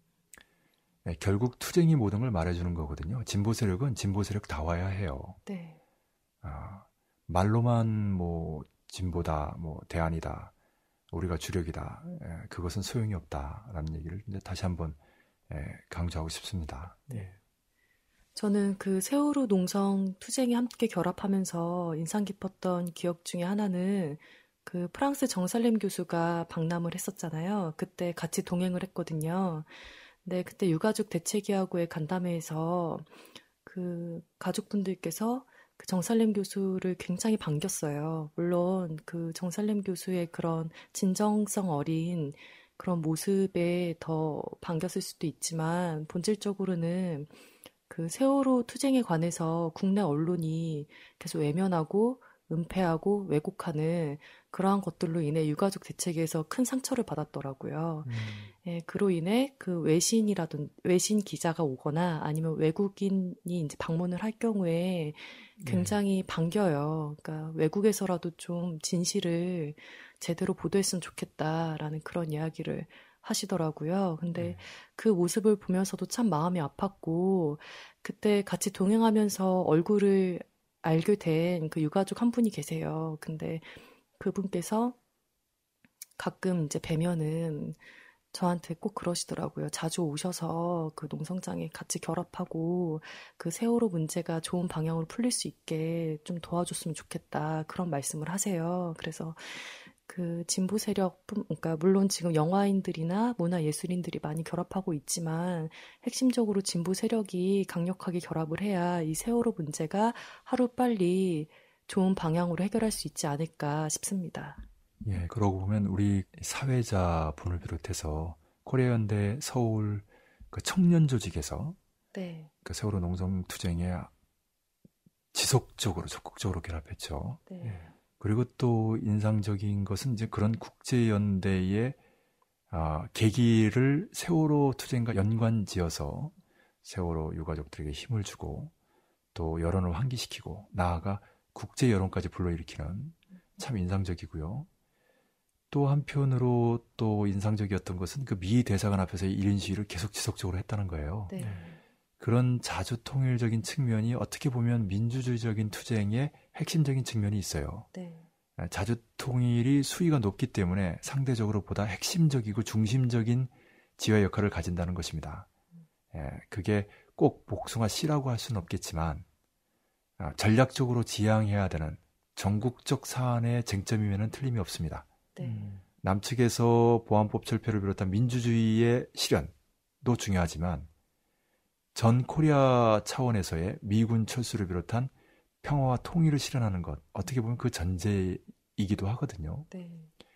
네, 결국 투쟁이 모든 걸 말해주는 거거든요. 진보 세력은 진보 세력 다워야 해요. 네. 아, 말로만 뭐 진보다, 뭐 대안이다, 우리가 주력이다, 예, 그것은 소용이 없다라는 얘기를 이제 다시 한번 예, 강조하고 싶습니다. 네. 저는 그 세월호 농성 투쟁이 함께 결합하면서 인상 깊었던 기억 중에 하나는 그 프랑스 정살렘 교수가 방남을 했었잖아요. 그때 같이 동행을 했거든요. 근데 그때 유가족 대책위하고의 간담회에서 그 가족분들께서 그 정살렘 교수를 굉장히 반겼어요. 물론 그 정살렘 교수의 그런 진정성 어린 그런 모습에 더 반겼을 수도 있지만 본질적으로는 그 세월호 투쟁에 관해서 국내 언론이 계속 외면하고 은폐하고 왜곡하는 그러한 것들로 인해 유가족 대책에서 큰 상처를 받았더라고요. 음, 예, 그로 인해 그 외신이라든 외신 기자가 오거나 아니면 외국인이 이제 방문을 할 경우에 굉장히 반겨요. 그러니까 외국에서라도 좀 진실을 제대로 보도했으면 좋겠다라는 그런 이야기를 하시더라고요. 근데 네. 그 모습을 보면서도 참 마음이 아팠고, 그때 같이 동행하면서 얼굴을 알게 된 그 유가족 한 분이 계세요. 근데 그분께서 가끔 이제 뵈면은 저한테 꼭 그러시더라고요. 자주 오셔서 그 농성장에 같이 결합하고 그 세월호 문제가 좋은 방향으로 풀릴 수 있게 좀 도와줬으면 좋겠다. 그런 말씀을 하세요. 그래서 그 진보 세력, 그러니까 물론 지금 영화인들이나 문화예술인들이 많이 결합하고 있지만 핵심적으로 진보 세력이 강력하게 결합을 해야 이 세월호 문제가 하루빨리 좋은 방향으로 해결할 수 있지 않을까 싶습니다. 예, 그러고 보면 우리 사회자분을 비롯해서 코리아연대 서울 그 청년 조직에서 네, 그 세월호 농성 투쟁에 지속적으로 적극적으로 결합했죠. 네, 네. 그리고 또 인상적인 것은 이제 그런 국제연대의 아, 계기를 세월호 투쟁과 연관지어서 세월호 유가족들에게 힘을 주고 또 여론을 환기시키고 나아가 국제 여론까지 불러일으키는 참 인상적이고요. 또 한편으로 또 인상적이었던 것은 그 미 대사관 앞에서 일 인 시위를 계속 지속적으로 했다는 거예요. 네, 그런 자주통일적인 측면이 어떻게 보면 민주주의적인 투쟁의 핵심적인 측면이 있어요. 네, 자주통일이 수위가 높기 때문에 상대적으로 보다 핵심적이고 중심적인 지휘 역할을 가진다는 것입니다. 예, 그게 꼭 복숭아 씨라고 할 수는 없겠지만 아, 전략적으로 지향해야 되는 전국적 사안의 쟁점이면 틀림이 없습니다. 네, 음, 남측에서 보안법 철폐를 비롯한 민주주의의 실현도 중요하지만 전 코리아 차원에서의 미군 철수를 비롯한 평화와 통일을 실현하는 것, 어떻게 보면 그 전제인 진리이기도 하거든요. 네.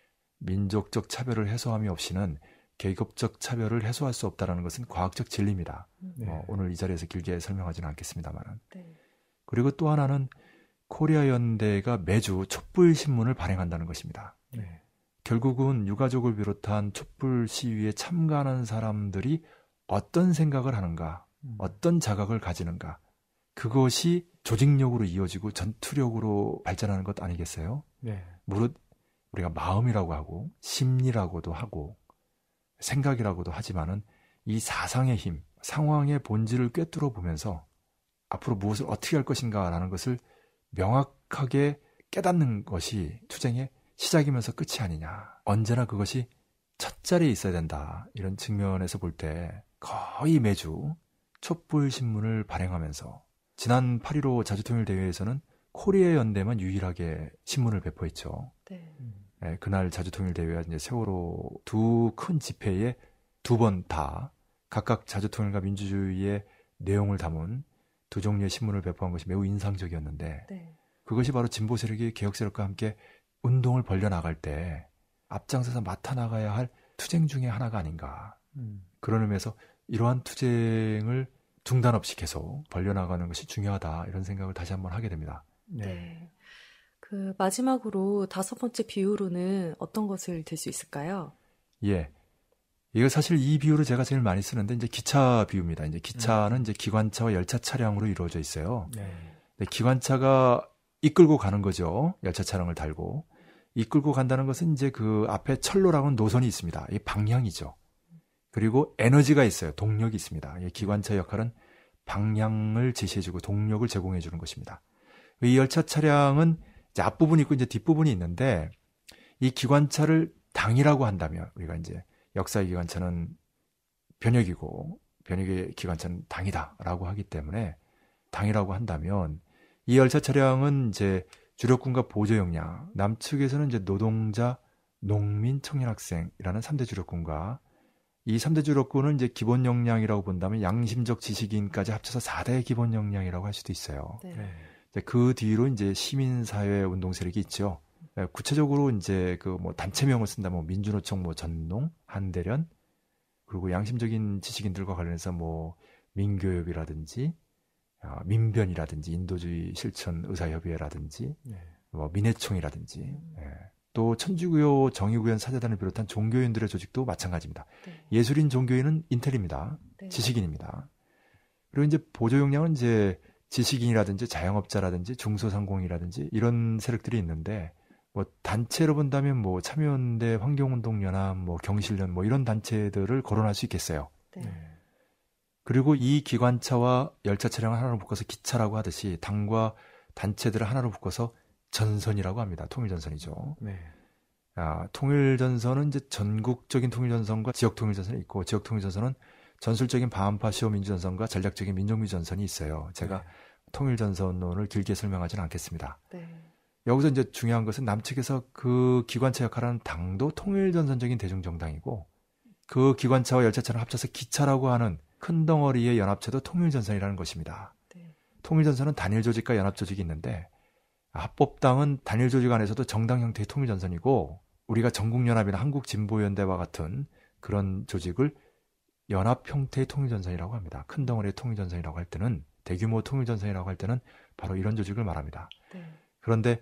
민족적 차별을 해소함이 없이는 계급적 차별을 해소할 수 없다는 것은 과학적 진리입니다. 네. 어, 오늘 이 자리에서 길게 설명하지는 않겠습니다만. 네. 그리고 또 하나는 코리아 연대가 매주 촛불 신문을 발행한다는 것입니다. 네. 결국은 유가족을 비롯한 촛불 시위에 참가하는 사람들이 어떤 생각을 하는가, 음. 어떤 자각을 가지는가, 그것이 조직력으로 이어지고 전투력으로 발전하는 것 아니겠어요? 네. 무릇 우리가 마음이라고 하고 심리라고도 하고 생각이라고도 하지만은 이 사상의 힘, 상황의 본질을 꿰뚫어 보면서 앞으로 무엇을 어떻게 할 것인가라는 것을 명확하게 깨닫는 것이 투쟁의 시작이면서 끝이 아니냐. 언제나 그것이 첫 자리에 있어야 된다. 이런 측면에서 볼 때 거의 매주 촛불 신문을 발행하면서 지난 팔 일오 자주통일대회에서는 코리아 연대만 유일하게 신문을 배포했죠. 네. 네, 그날 자주통일대회와 이제 세월호 두 큰 집회에 두 번 다 각각 자주통일과 민주주의의 내용을 담은 두 종류의 신문을 배포한 것이 매우 인상적이었는데 네. 그것이 바로 진보 세력이 개혁 세력과 함께 운동을 벌려나갈 때 앞장서서 맡아나가야 할 투쟁 중에 하나가 아닌가. 음. 그런 의미에서 이러한 투쟁을 중단 없이 계속 벌려나가는 것이 중요하다. 이런 생각을 다시 한번 하게 됩니다. 네. 네. 그 마지막으로 다섯 번째 비유로는 어떤 것을 들 수 있을까요? 예. 이거 사실 이 비유를 제가 제일 많이 쓰는데 이제 기차 비유입니다. 이제 기차는 이제 기관차와 열차 차량으로 이루어져 있어요. 네. 근데 기관차가 이끌고 가는 거죠. 열차 차량을 달고. 이끌고 간다는 것은 이제 그 앞에 철로라고는 노선이 있습니다. 이 방향이죠. 그리고 에너지가 있어요. 동력이 있습니다. 이 기관차 역할은 방향을 제시해주고 동력을 제공해주는 것입니다. 이 열차 차량은 이제 앞부분이 있고 이제 뒷부분이 있는데 이 기관차를 당이라고 한다면 우리가 이제 역사의 기관차는 변혁이고 변혁의 기관차는 당이다라고 하기 때문에 당이라고 한다면 이 열차 차량은 이제 주력군과 보조 역량, 남측에서는 이제 노동자, 농민, 청년 학생이라는 삼 대 주력군과 이 삼 대 주력군은 이제 기본 역량이라고 본다면 양심적 지식인까지 합쳐서 사 대 기본 역량이라고 할 수도 있어요. 네. 네. 이제 그 뒤로 이제 시민사회 운동 세력이 있죠. 구체적으로 이제 그 뭐 단체명을 쓴다면 뭐 민주노총, 뭐 전농, 한대련, 그리고 양심적인 지식인들과 관련해서 뭐 민교협이라든지 어, 민변이라든지 인도주의 실천 의사협의회라든지 네. 뭐 민해총이라든지 음. 예. 또 천주교 정의구현 사제단을 비롯한 종교인들의 조직도 마찬가지입니다. 네. 예술인 종교인은 인텔입니다. 네. 지식인입니다. 그리고 이제 보조 역량은 이제 지식인이라든지 자영업자라든지 중소상공이라든지 이런 세력들이 있는데 뭐 단체로 본다면 뭐 참여연대, 환경운동연합, 뭐 경실련 뭐 이런 단체들을 거론할 수 있겠어요. 네. 네. 그리고 이 기관차와 열차 차량을 하나로 묶어서 기차라고 하듯이 당과 단체들을 하나로 묶어서 전선이라고 합니다. 통일전선이죠. 네. 아, 통일전선은 이제 전국적인 통일전선과 지역 통일전선이 있고 지역 통일전선은 전술적인 반파 시호 민주전선과 전략적인 민족민주전선이 있어요. 제가 네. 통일전선론을 길게 설명하지는 않겠습니다. 네. 여기서 이제 중요한 것은 남측에서 그 기관차 역할하는 당도 통일전선적인 대중정당이고 그 기관차와 열차차를 합쳐서 기차라고 하는 큰 덩어리의 연합체도 통일전선이라는 것입니다. 네. 통일전선은 단일 조직과 연합 조직이 있는데 합법당은 단일 조직 안에서도 정당 형태의 통일전선이고 우리가 전국연합이나 한국진보연대와 같은 그런 조직을 연합 형태의 통일전선이라고 합니다. 큰 덩어리의 통일전선이라고 할 때는 대규모 통일전선이라고 할 때는 바로 이런 조직을 말합니다. 네. 그런데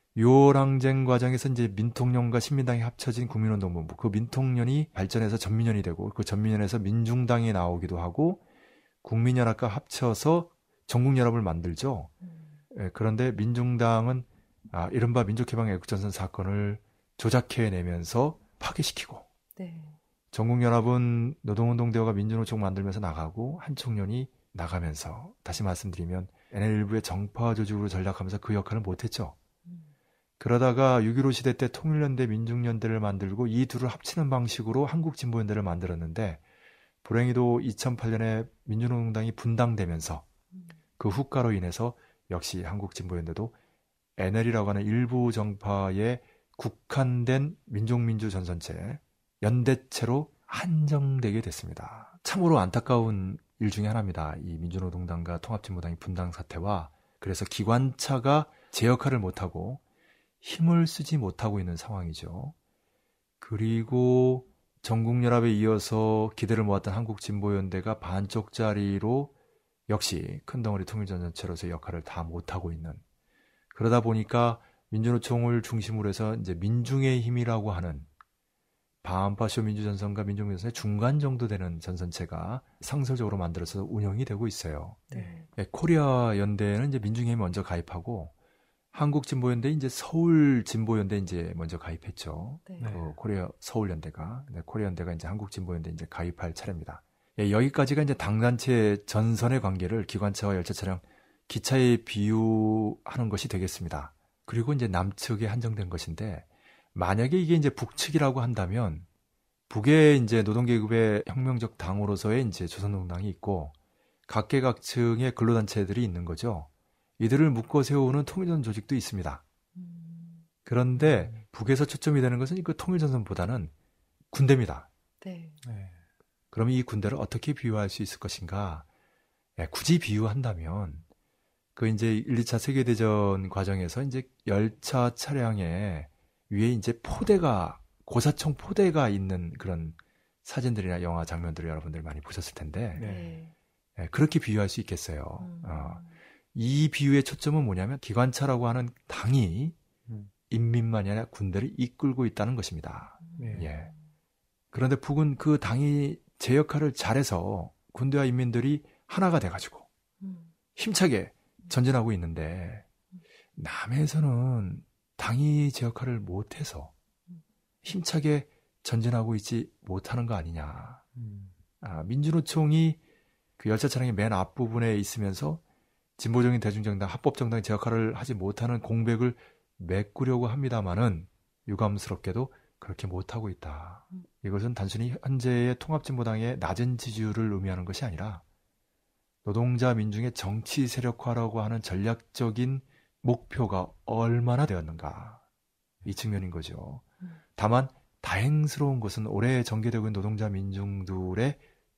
유월항쟁 과정에서 이제 민통연과 신민당이 합쳐진 국민운동본부, 그 민통연이 발전해서 전민연이 되고 그 전민연에서 민중당이 나오기도 하고 국민연합과 합쳐서 전국연합을 만들죠. 음. 예, 그런데 민중당은 아, 이른바 민족해방 애국전선 사건을 조작해내면서 파괴시키고 네. 전국연합은 노동운동대회가 민주노총 만들면서 나가고 한총련이 나가면서 다시 말씀드리면 엔엘일부의 정파 조직으로 전락하면서 그 역할을 못했죠. 음. 그러다가 육점일오 시대 때 통일연대, 민중연대를 만들고 이 둘을 합치는 방식으로 한국진보연대를 만들었는데 불행히도 이천팔 년에 민주노동당이 분당되면서 음. 그 후과로 인해서 역시 한국진보연대도 엔엘이라고 하는 일부 정파의 국한된 민족민주전선체, 연대체로 한정되게 됐습니다. 참으로 안타까운 일 중에 하나입니다. 이 민주노동당과 통합진보당이 분당 사태와 그래서 기관차가 제 역할을 못하고 힘을 쓰지 못하고 있는 상황이죠. 그리고 전국연합에 이어서 기대를 모았던 한국진보연대가 반쪽짜리로 역시 큰덩어리 통일전선체로서 역할을 다 못하고 있는, 그러다 보니까 민주노총을 중심으로 해서 이제 민중의 힘이라고 하는 반파쇼 민주전선과 민중민주전선의 중간 정도 되는 전선체가 상설적으로 만들어서 운영이 되고 있어요. 네. 예, 코리아 연대는 이제 민중의 힘이 먼저 가입하고 한국진보연대 이제 서울진보연대 이제 먼저 가입했죠. 네. 네. 그 코리아 서울연대가, 네, 코리아 연대가 이제 한국진보연대 이제 가입할 차례입니다. 예, 여기까지가 이제 당단체 전선의 관계를 기관차와 열차 차량, 기차에 비유하는 것이 되겠습니다. 그리고 이제 남측에 한정된 것인데, 만약에 이게 이제 북측이라고 한다면 북에 이제 노동계급의 혁명적 당으로서의 이제 조선노동당이 있고 각계각층의 근로단체들이 있는 거죠. 이들을 묶어 세우는 통일전 조직도 있습니다. 음, 그런데 북에서 초점이 되는 것은 그 통일전선보다는 군대입니다. 네. 네. 그럼 이 군대를 어떻게 비유할 수 있을 것인가? 예, 굳이 비유한다면 그 이제 일, 이 차 세계대전 과정에서 이제 열차 차량에 위에 이제 포대가, 고사총 포대가 있는 그런 사진들이나 영화 장면들을 여러분들 많이 보셨을 텐데, 네. 예, 그렇게 비유할 수 있겠어요. 음, 어, 이 비유의 초점은 뭐냐면 기관차라고 하는 당이 음. 인민만이 아니라 군대를 이끌고 있다는 것입니다. 네. 예. 그런데 북은 그 당이 제 역할을 잘해서 군대와 인민들이 하나가 돼가지고 음, 힘차게 전진하고 있는데, 남에서는 당이 제 역할을 못해서 힘차게 전진하고 있지 못하는 거 아니냐. 음. 아, 민주노총이 그 열차 차량의 맨 앞부분에 있으면서 진보적인 대중정당, 합법정당이 제 역할을 하지 못하는 공백을 메꾸려고 합니다마는 유감스럽게도 그렇게 못하고 있다. 이것은 단순히 현재의 통합진보당의 낮은 지지율을 의미하는 것이 아니라 노동자 민중의 정치 세력화라고 하는 전략적인 목표가 얼마나 되었는가, 이 측면인 거죠. 다만 다행스러운 것은 올해 전개되고 있는 노동자 민중들의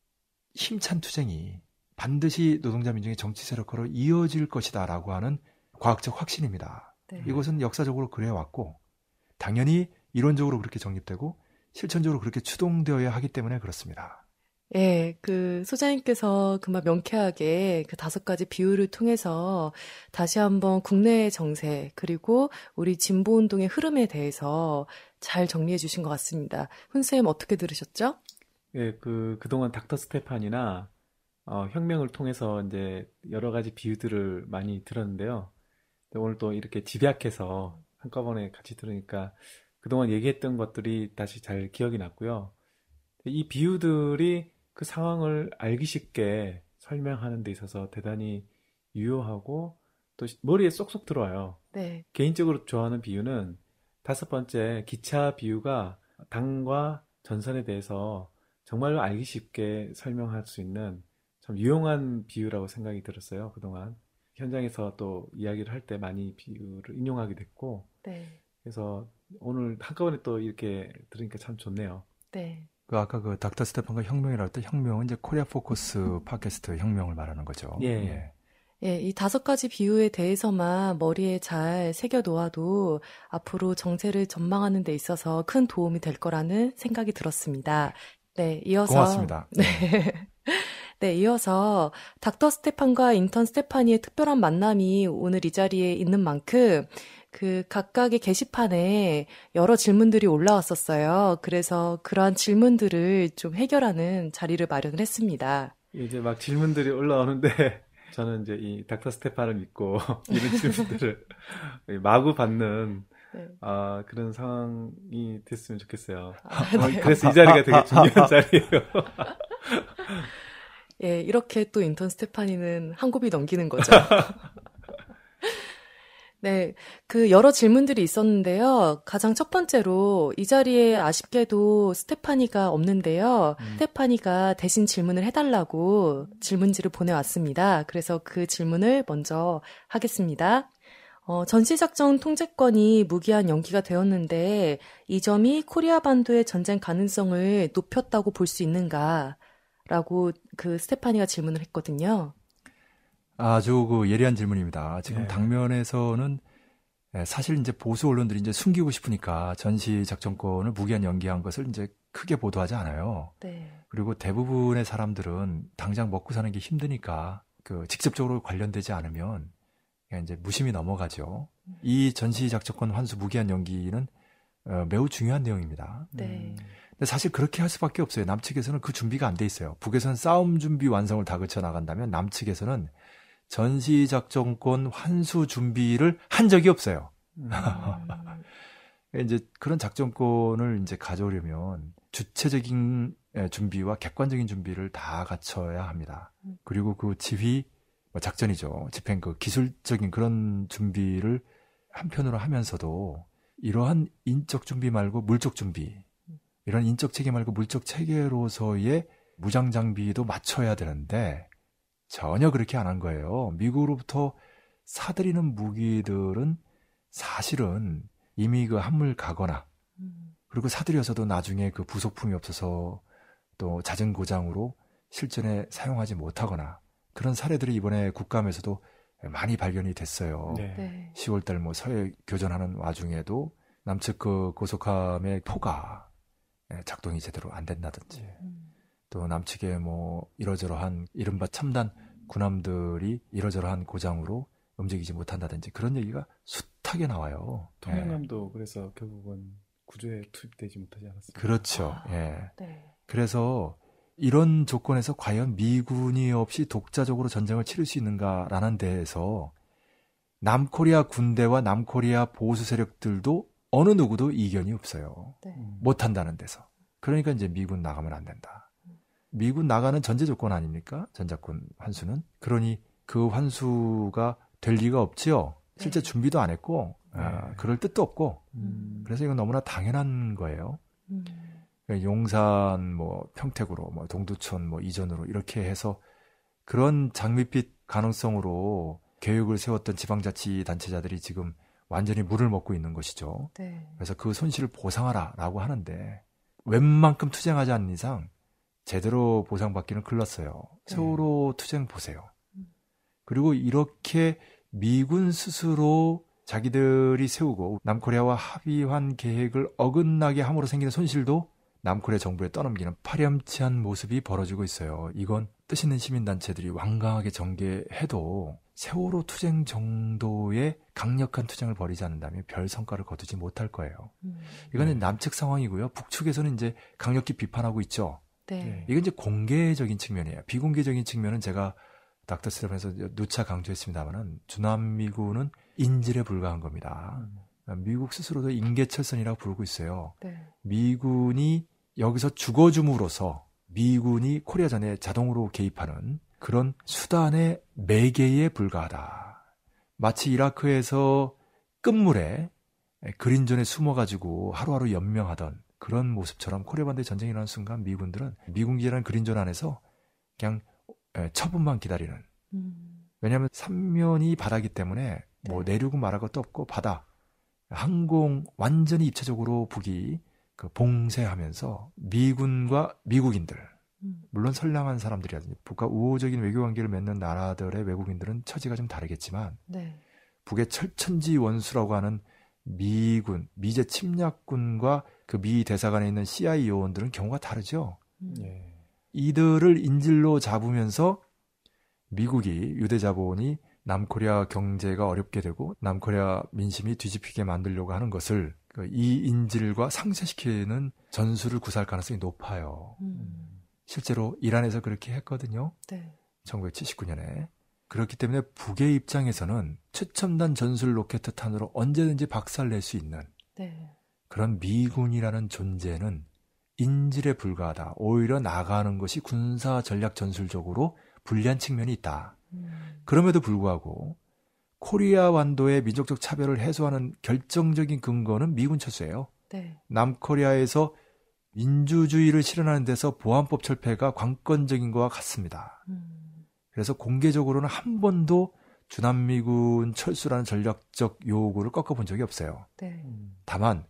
힘찬 투쟁이 반드시 노동자 민중의 정치 세력화로 이어질 것이다 라고 하는 과학적 확신입니다. 네. 이것은 역사적으로 그래왔고 당연히 이론적으로 그렇게 정립되고 실천적으로 그렇게 추동되어야 하기 때문에 그렇습니다. 예, 그 소장님께서 그만 명쾌하게 그 다섯 가지 비유를 통해서 다시 한번 국내의 정세 그리고 우리 진보운동의 흐름에 대해서 잘 정리해 주신 것 같습니다. 훈쌤 어떻게 들으셨죠? 예, 그, 그동안 닥터 스테판이나, 어, 혁명을 통해서 이제 여러 가지 비유들을 많이 들었는데요. 근데 오늘 또 이렇게 집약해서 한꺼번에 같이 들으니까 그동안 얘기했던 것들이 다시 잘 기억이 났고요. 이 비유들이 그 상황을 알기 쉽게 설명하는 데 있어서 대단히 유효하고 또 머리에 쏙쏙 들어와요. 네. 개인적으로 좋아하는 비유는 다섯 번째 기차 비유가 당과 전선에 대해서 정말로 알기 쉽게 설명할 수 있는 참 유용한 비유라고 생각이 들었어요. 그동안 현장에서 또 이야기를 할 때 많이 비유를 인용하게 됐고, 네. 그래서 오늘 한꺼번에 또 이렇게 들으니까 참 좋네요. 네. 그 아까 그 닥터 스테판과 혁명이라 할 때 혁명은 이제 코리아 포커스 팟캐스트 혁명을 말하는 거죠. 예. 예, 이 다섯 가지 비유에 대해서만 머리에 잘 새겨 놓아도 앞으로 정세를 전망하는 데 있어서 큰 도움이 될 거라는 생각이 들었습니다. 네, 이어서 고맙습니다. 네. 네, 이어서 닥터 스테판과 인턴 스테파니의 특별한 만남이 오늘 이 자리에 있는 만큼 그 각각의 게시판에 여러 질문들이 올라왔었어요. 그래서 그러한 질문들을 좀 해결하는 자리를 마련을 했습니다. 이제 막 질문들이 올라오는데 저는 이제 이 닥터 스테판을 믿고 이런 질문들을 마구 받는 네. 아, 그런 상황이 됐으면 좋겠어요. 아, 어, 네. 그래서 이 자리가 되게 중요한 자리예요. 예, 이렇게 또 인턴 스테파니는 한 곱이 넘기는 거죠. 네, 그 여러 질문들이 있었는데요. 가장 첫 번째로 이 자리에 아쉽게도 스테파니가 없는데요. 음. 스테파니가 대신 질문을 해달라고 질문지를 보내왔습니다. 그래서 그 질문을 먼저 하겠습니다. 어, 전시작전 통제권이 무기한 연기가 되었는데 이 점이 코리아 반도의 전쟁 가능성을 높였다고 볼 수 있는가? 라고 그 스테파니가 질문을 했거든요. 아주 그 예리한 질문입니다. 지금 네. 당면에서는 예, 사실 이제 보수 언론들이 이제 숨기고 싶으니까 전시 작전권을 무기한 연기한 것을 이제 크게 보도하지 않아요. 네. 그리고 대부분의 사람들은 당장 먹고 사는 게 힘드니까 그 직접적으로 관련되지 않으면 그냥 이제 무심히 넘어가죠. 음. 이 전시 작전권 환수 무기한 연기는 어, 매우 중요한 내용입니다. 네. 근데 사실 그렇게 할 수밖에 없어요. 남측에서는 그 준비가 안 돼 있어요. 북에서는 싸움 준비 완성을 다 거쳐 나간다면 남측에서는 전시 작전권 환수 준비를 한 적이 없어요. 음. 이제 그런 작전권을 이제 가져오려면 주체적인 준비와 객관적인 준비를 다 갖춰야 합니다. 그리고 그 지휘, 뭐 작전이죠. 집행 그 기술적인 그런 준비를 한편으로 하면서도 이러한 인적 준비 말고 물적 준비, 이런 인적 체계 말고 물적 체계로서의 무장 장비도 맞춰야 되는데 전혀 그렇게 안 한 거예요. 미국으로부터 사들이는 무기들은 사실은 이미 그 한물 가거나 그리고 사들여서도 나중에 그 부속품이 없어서 또 잦은 고장으로 실전에 사용하지 못하거나 그런 사례들이 이번에 국감에서도 많이 발견이 됐어요. 네. 네. 시월달 뭐 서해 교전하는 와중에도 남측 그 고속함의 포가 작동이 제대로 안 된다든지 음. 또 남측의 뭐 이러저러한 이른바 첨단 군함들이 이러저러한 고장으로 움직이지 못한다든지 그런 얘기가 숱하게 나와요. 통영함도 그래서 결국은 구조에 투입되지 못하지 않았습니까? 그렇죠. 아, 예. 네. 그래서 이런 조건에서 과연 미군이 없이 독자적으로 전쟁을 치를 수 있는가라는 데에서 남코리아 군대와 남코리아 보수 세력들도 어느 누구도 이견이 없어요. 네. 음. 못한다는 데서. 그러니까 이제 미군 나가면 안 된다. 미군 나가는 전제 조건 아닙니까? 전작권 환수는. 그러니 그 환수가 될 리가 없지요. 실제 네. 준비도 안 했고 네. 아, 그럴 뜻도 없고 음. 그래서 이건 너무나 당연한 거예요. 음. 용산, 뭐 평택으로, 뭐 동두천, 뭐 이전으로 이렇게 해서 그런 장밋빛 가능성으로 계획을 세웠던 지방자치단체자들이 지금 완전히 물을 먹고 있는 것이죠. 네. 그래서 그 손실을 보상하라라고 하는데 웬만큼 투쟁하지 않는 이상 제대로 보상받기는 글렀어요. 네. 세월호 투쟁 보세요. 음. 그리고 이렇게 미군 스스로 자기들이 세우고 남코리아와 합의한 계획을 어긋나게 함으로 생기는 손실도 남코리아 정부에 떠넘기는 파렴치한 모습이 벌어지고 있어요. 이건 뜻 있는 시민단체들이 완강하게 전개해도 세월호 투쟁 정도의 강력한 투쟁을 벌이지 않는다면 별 성과를 거두지 못할 거예요. 음. 이거는 네. 남측 상황이고요. 북측에서는 이제 강력히 비판하고 있죠. 네. 네. 이건 이제 공개적인 측면이에요. 비공개적인 측면은 제가 닥터 스텝에서 누차 강조했습니다만은 주남미군은 인질에 불과한 겁니다. 음. 미국 스스로도 인계철선이라고 부르고 있어요. 네. 미군이 여기서 죽어줌으로써 미군이 코리아전에 자동으로 개입하는 그런 수단의 매개에 불과하다. 마치 이라크에서 끝물에 그린존에 숨어가지고 하루하루 연명하던 그런 모습처럼 코리아 반대 전쟁이 일어나는 순간 미군들은 미군 기지라는 그린존 안에서 그냥 처분만 기다리는. 음. 왜냐하면 삼면이 바다기 때문에 뭐 네. 내륙은 말할 것도 없고 바다, 항공 완전히 입체적으로 북이 그 봉쇄하면서 미군과 미국인들, 음. 물론 선량한 사람들이라든지 북과 우호적인 외교관계를 맺는 나라들의 외국인들은 처지가 좀 다르겠지만 네. 북의 철천지 원수라고 하는 미군, 미제 침략군과 그 미 대사관에 있는 씨아이에이 요원들은 경우가 다르죠. 음. 예. 이들을 인질로 잡으면서 미국이 유대자본이 남코리아 경제가 어렵게 되고 남코리아 민심이 뒤집히게 만들려고 하는 것을 이 인질과 상쇄시키는 전술을 구사할 가능성이 높아요. 음. 실제로 이란에서 그렇게 했거든요. 네. 천구백칠십구 년에. 그렇기 때문에 북의 입장에서는 최첨단 전술 로켓탄으로 언제든지 박살낼 수 있는 네. 그런 미군이라는 존재는 인질에 불과하다. 오히려 나가는 것이 군사 전략 전술적으로 불리한 측면이 있다. 음. 그럼에도 불구하고 코리아 완도의 민족적 차별을 해소하는 결정적인 근거는 미군 철수예요. 네. 남코리아에서 민주주의를 실현하는 데서 보안법 철폐가 관건적인 것과 같습니다. 음. 그래서 공개적으로는 한 번도 주남미군 철수라는 전략적 요구를 꺾어본 적이 없어요. 네. 음. 다만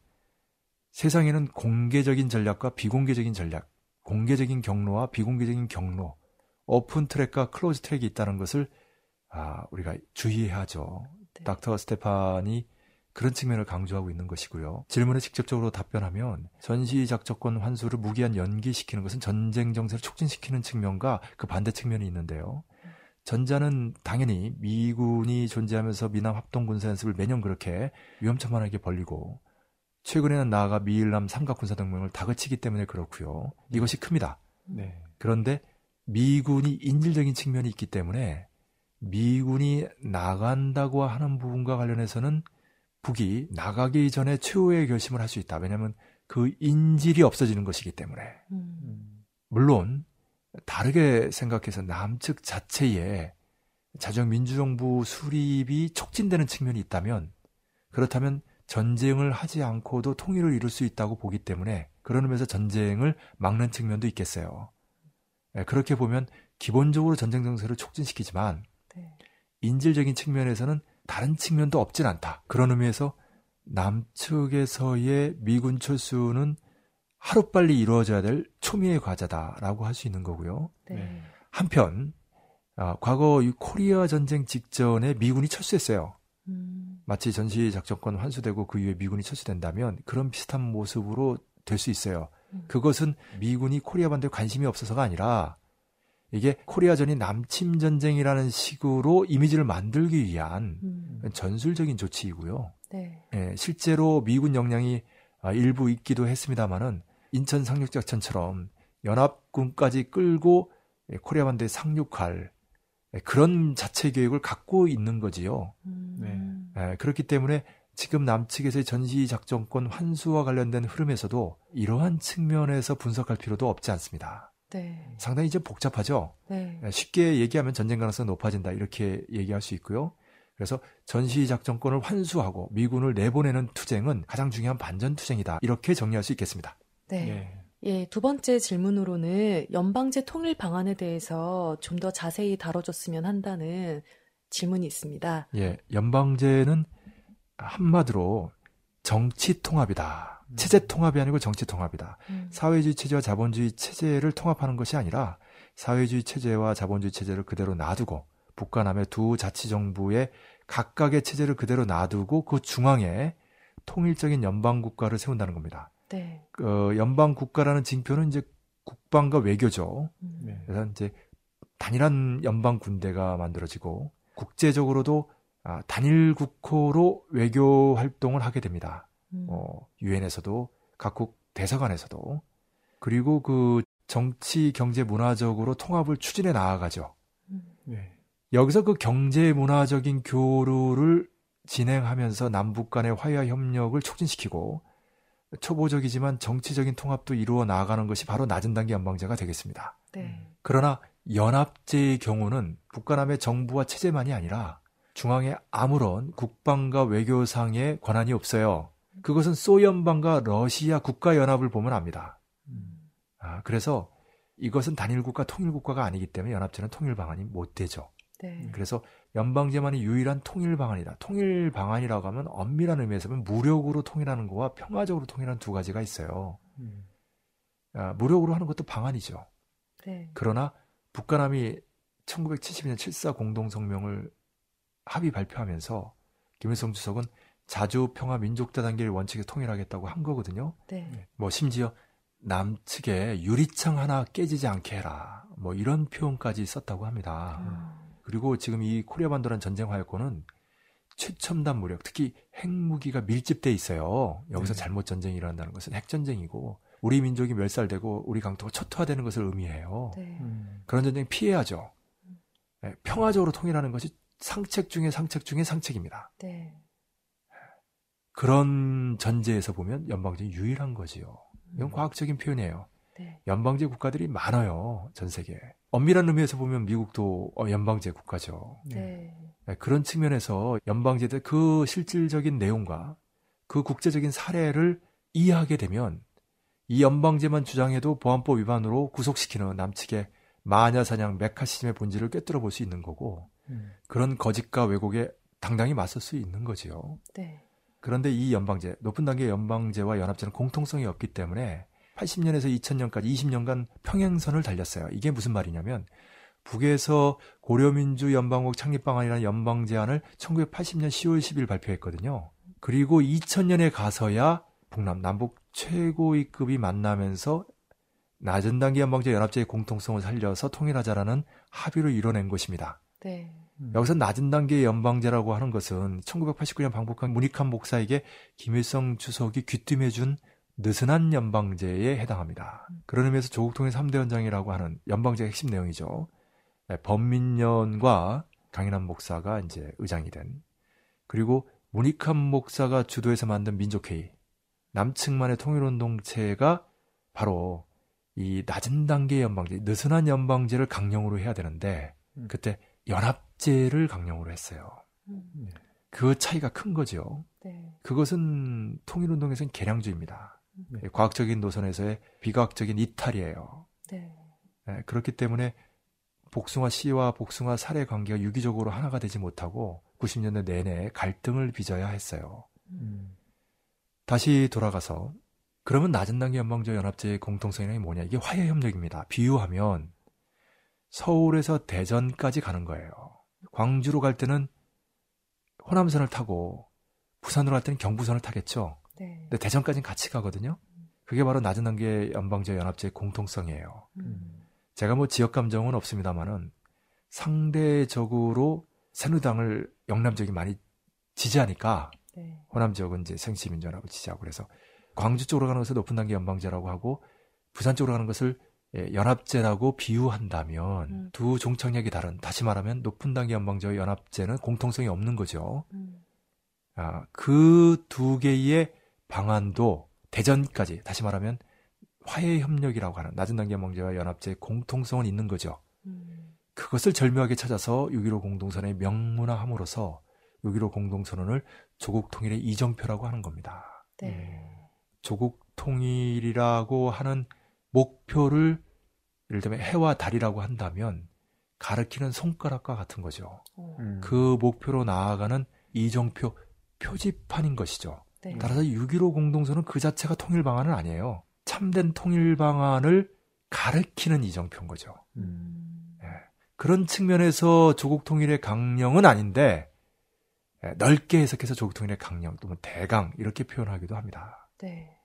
세상에는 공개적인 전략과 비공개적인 전략, 공개적인 경로와 비공개적인 경로, 오픈 트랙과 클로즈 트랙이 있다는 것을 아, 우리가 주의해야죠. 네. 닥터 스테판이 그런 측면을 강조하고 있는 것이고요. 질문에 직접적으로 답변하면 전시작전권 환수를 무기한 연기시키는 것은 전쟁 정세를 촉진시키는 측면과 그 반대 측면이 있는데요. 전자는 당연히 미군이 존재하면서 미남 합동군사연습을 매년 그렇게 위험천만하게 벌리고 최근에는 나아가 미일남 삼각군사동맹을 다그치기 때문에 그렇고요. 이것이 큽니다. 네. 그런데 미군이 인질적인 측면이 있기 때문에 미군이 나간다고 하는 부분과 관련해서는 북이 나가기 전에 최후의 결심을 할 수 있다. 왜냐하면 그 인질이 없어지는 것이기 때문에. 음. 물론 다르게 생각해서 남측 자체에 자주적 민주정부 수립이 촉진되는 측면이 있다면 그렇다면 전쟁을 하지 않고도 통일을 이룰 수 있다고 보기 때문에 그런 의미에서 전쟁을 막는 측면도 있겠어요. 그렇게 보면 기본적으로 전쟁 정세를 촉진시키지만 네. 인질적인 측면에서는 다른 측면도 없진 않다. 그런 의미에서 남측에서의 미군 철수는 하루빨리 이루어져야 될 초미의 과제다라고 할 수 있는 거고요. 네. 한편 어, 과거 이 코리아 전쟁 직전에 미군이 철수했어요. 음. 마치 전시작전권 환수되고 그 이후에 미군이 철수된다면 그런 비슷한 모습으로 될 수 있어요. 음. 그것은 미군이 코리아 반도에 관심이 없어서가 아니라 이게 코리아전이 남침 전쟁이라는 식으로 이미지를 만들기 위한 음. 전술적인 조치이고요. 네. 예, 실제로 미군 역량이 일부 있기도 했습니다마는 인천 상륙작전처럼 연합군까지 끌고 코리아 반도에 상륙할 그런 자체 계획을 갖고 있는 거지요. 음. 네. 예, 그렇기 때문에 지금 남측에서의 전시작전권 환수와 관련된 흐름에서도 이러한 측면에서 분석할 필요도 없지 않습니다. 네. 상당히 이제 복잡하죠. 네. 예, 쉽게 얘기하면 전쟁 가능성이 높아진다 이렇게 얘기할 수 있고요. 그래서 전시작전권을 환수하고 미군을 내보내는 투쟁은 가장 중요한 반전투쟁이다. 이렇게 정리할 수 있겠습니다. 네. 네. 예, 두 번째 질문으로는 연방제 통일 방안에 대해서 좀 더 자세히 다뤄줬으면 한다는 질문이 있습니다. 예, 연방제는 한마디로 정치 통합이다. 음. 체제 통합이 아니고 정치 통합이다. 음. 사회주의 체제와 자본주의 체제를 통합하는 것이 아니라 사회주의 체제와 자본주의 체제를 그대로 놔두고 북과 남의 두 자치정부의 각각의 체제를 그대로 놔두고 그 중앙에 통일적인 연방국가를 세운다는 겁니다. 네. 어, 연방국가라는 징표는 이제 국방과 외교죠. 음. 네. 그래서 이제 단일한 연방 군대가 만들어지고 국제적으로도 아, 단일 국호로 외교 활동을 하게 됩니다. 음. 어, 유엔에서도 각국 대사관에서도 그리고 그 정치, 경제, 문화적으로 통합을 추진해 나아가죠. 음. 네. 여기서 그 경제, 문화적인 교류를 진행하면서 남북 간의 화해와 협력을 촉진시키고 초보적이지만 정치적인 통합도 이루어 나아가는 것이 바로 낮은 단계 연방제가 되겠습니다. 네. 그러나 연합제의 경우는 북한남의 정부와 체제만이 아니라 중앙에 아무런 국방과 외교상의 권한이 없어요. 그것은 소연방과 러시아 국가연합을 보면 압니다. 음. 아, 그래서 이것은 단일국가 통일국가가 아니기 때문에 연합제는 통일 방안이 못 되죠. 네. 그래서 연방제만이 유일한 통일 방안이다. 통일 방안이라고 하면 엄밀한 의미에서 보면 무력으로 통일하는 거와 평화적으로 통일하는 두 가지가 있어요. 음. 아, 무력으로 하는 것도 방안이죠. 네. 그러나 북한함이 천구백칠십 년 칠사 공동성명을 합의 발표하면서 김일성 주석은 자주 평화 민족 다단계를 원칙에 통일하겠다고 한 거거든요. 네. 뭐 심지어 남측에 유리창 하나 깨지지 않게 해라. 뭐 이런 표현까지 썼다고 합니다. 아. 그리고 지금 이 코리아 반도란 전쟁 화약고는 최첨단 무력, 특히 핵무기가 밀집돼 있어요. 여기서 네. 잘못 전쟁이 일어난다는 것은 핵전쟁이고 우리 민족이 멸살되고 우리 강토가 초토화되는 것을 의미해요. 네. 음. 그런 전쟁 피해야죠. 네, 평화적으로 통일하는 것이 상책 중에 상책 중에 상책입니다. 네. 그런 전제에서 보면 연방제는 유일한 거지요. 이건 음. 과학적인 표현이에요. 네. 연방제 국가들이 많아요. 전 세계에. 엄밀한 의미에서 보면 미국도 어, 연방제 국가죠. 네. 네, 그런 측면에서 연방제들 그 실질적인 내용과 그 국제적인 사례를 이해하게 되면 이 연방제만 주장해도 보안법 위반으로 구속시키는 남측의 마녀사냥 메카시즘의 본질을 꿰뚫어 볼 수 있는 거고 음. 그런 거짓과 왜곡에 당당히 맞설 수 있는 거지요. 네. 그런데 이 연방제, 높은 단계 연방제와 연합제는 공통성이 없기 때문에 팔십 년에서 이천 년까지 이십 년간 평행선을 달렸어요. 이게 무슨 말이냐면 북에서 고려민주연방국 창립방안이라는 연방제안을 천구백팔십 년 시월 십일 발표했거든요. 그리고 이천 년에 가서야 북남, 남북 최고위급이 만나면서 낮은 단계 연방제 연합제의 공통성을 살려서 통일하자라는 합의를 이뤄낸 것입니다. 네. 여기서 낮은 단계 연방제라고 하는 것은 천구백팔십구 년 방북한 문익환 목사에게 김일성 주석이 귀띔해준 느슨한 연방제에 해당합니다. 그런 의미에서 조국 통일 삼 대 연장이라고 하는 연방제의 핵심 내용이죠. 범민련과 강인한 목사가 이제 의장이 된, 그리고 문익환 목사가 주도해서 만든 민족회의, 남측만의 통일운동체가 바로 이 낮은 단계 연방제, 느슨한 연방제를 강령으로 해야 되는데 그때 연합제를 강령으로 했어요. 음. 그 차이가 큰 거죠. 네. 그것은 통일운동에서는 개량주의입니다. 음. 과학적인 노선에서의 비과학적인 이탈이에요. 네. 네, 그렇기 때문에 복숭아 씨와 복숭아 살의 관계가 유기적으로 하나가 되지 못하고 구십 년대 내내 갈등을 빚어야 했어요. 음. 다시 돌아가서 그러면 낮은 단계 연방제 연합제의 공통성이 뭐냐? 이게 화해협력입니다. 비유하면 서울에서 대전까지 가는 거예요. 광주로 갈 때는 호남선을 타고 부산으로 갈 때는 경부선을 타겠죠. 네. 근데 대전까지는 같이 가거든요. 그게 바로 낮은 단계 연방제 연합제의 공통성이에요. 음. 제가 뭐 지역 감정은 없습니다만은 상대적으로 새누리당을 영남 지역이 많이 지지하니까 네. 호남 지역은 이제 생시민주연합을 지지하고, 그래서 광주 쪽으로 가는 것을 높은 단계 연방제라고 하고 부산 쪽으로 가는 것을 연합제라고 비유한다면 음. 두 종착역이 다른, 다시 말하면 높은 단계 연방제와 연합제는 공통성이 없는 거죠. 음. 아, 그 두 개의 방안도 대전까지, 다시 말하면 화해협력이라고 하는 낮은 단계 연방제와 연합제의 공통성은 있는 거죠. 음. 그것을 절묘하게 찾아서 육점일오 공동선언에 명문화함으로써 육점일오 공동선언을 조국 통일의 이정표라고 하는 겁니다. 네. 조국 통일이라고 하는 목표를 예를 들면 해와 달이라고 한다면 가리키는 손가락과 같은 거죠. 어. 음. 그 목표로 나아가는 이정표, 표지판인 것이죠. 네. 따라서 육점일오 공동선언은 그 자체가 통일 방안은 아니에요. 참된 통일 방안을 가리키는 이정표인 거죠. 음. 예. 그런 측면에서 조국 통일의 강령은 아닌데, 예, 넓게 해석해서 조국 통일의 강령 또는 대강 이렇게 표현하기도 합니다. 네.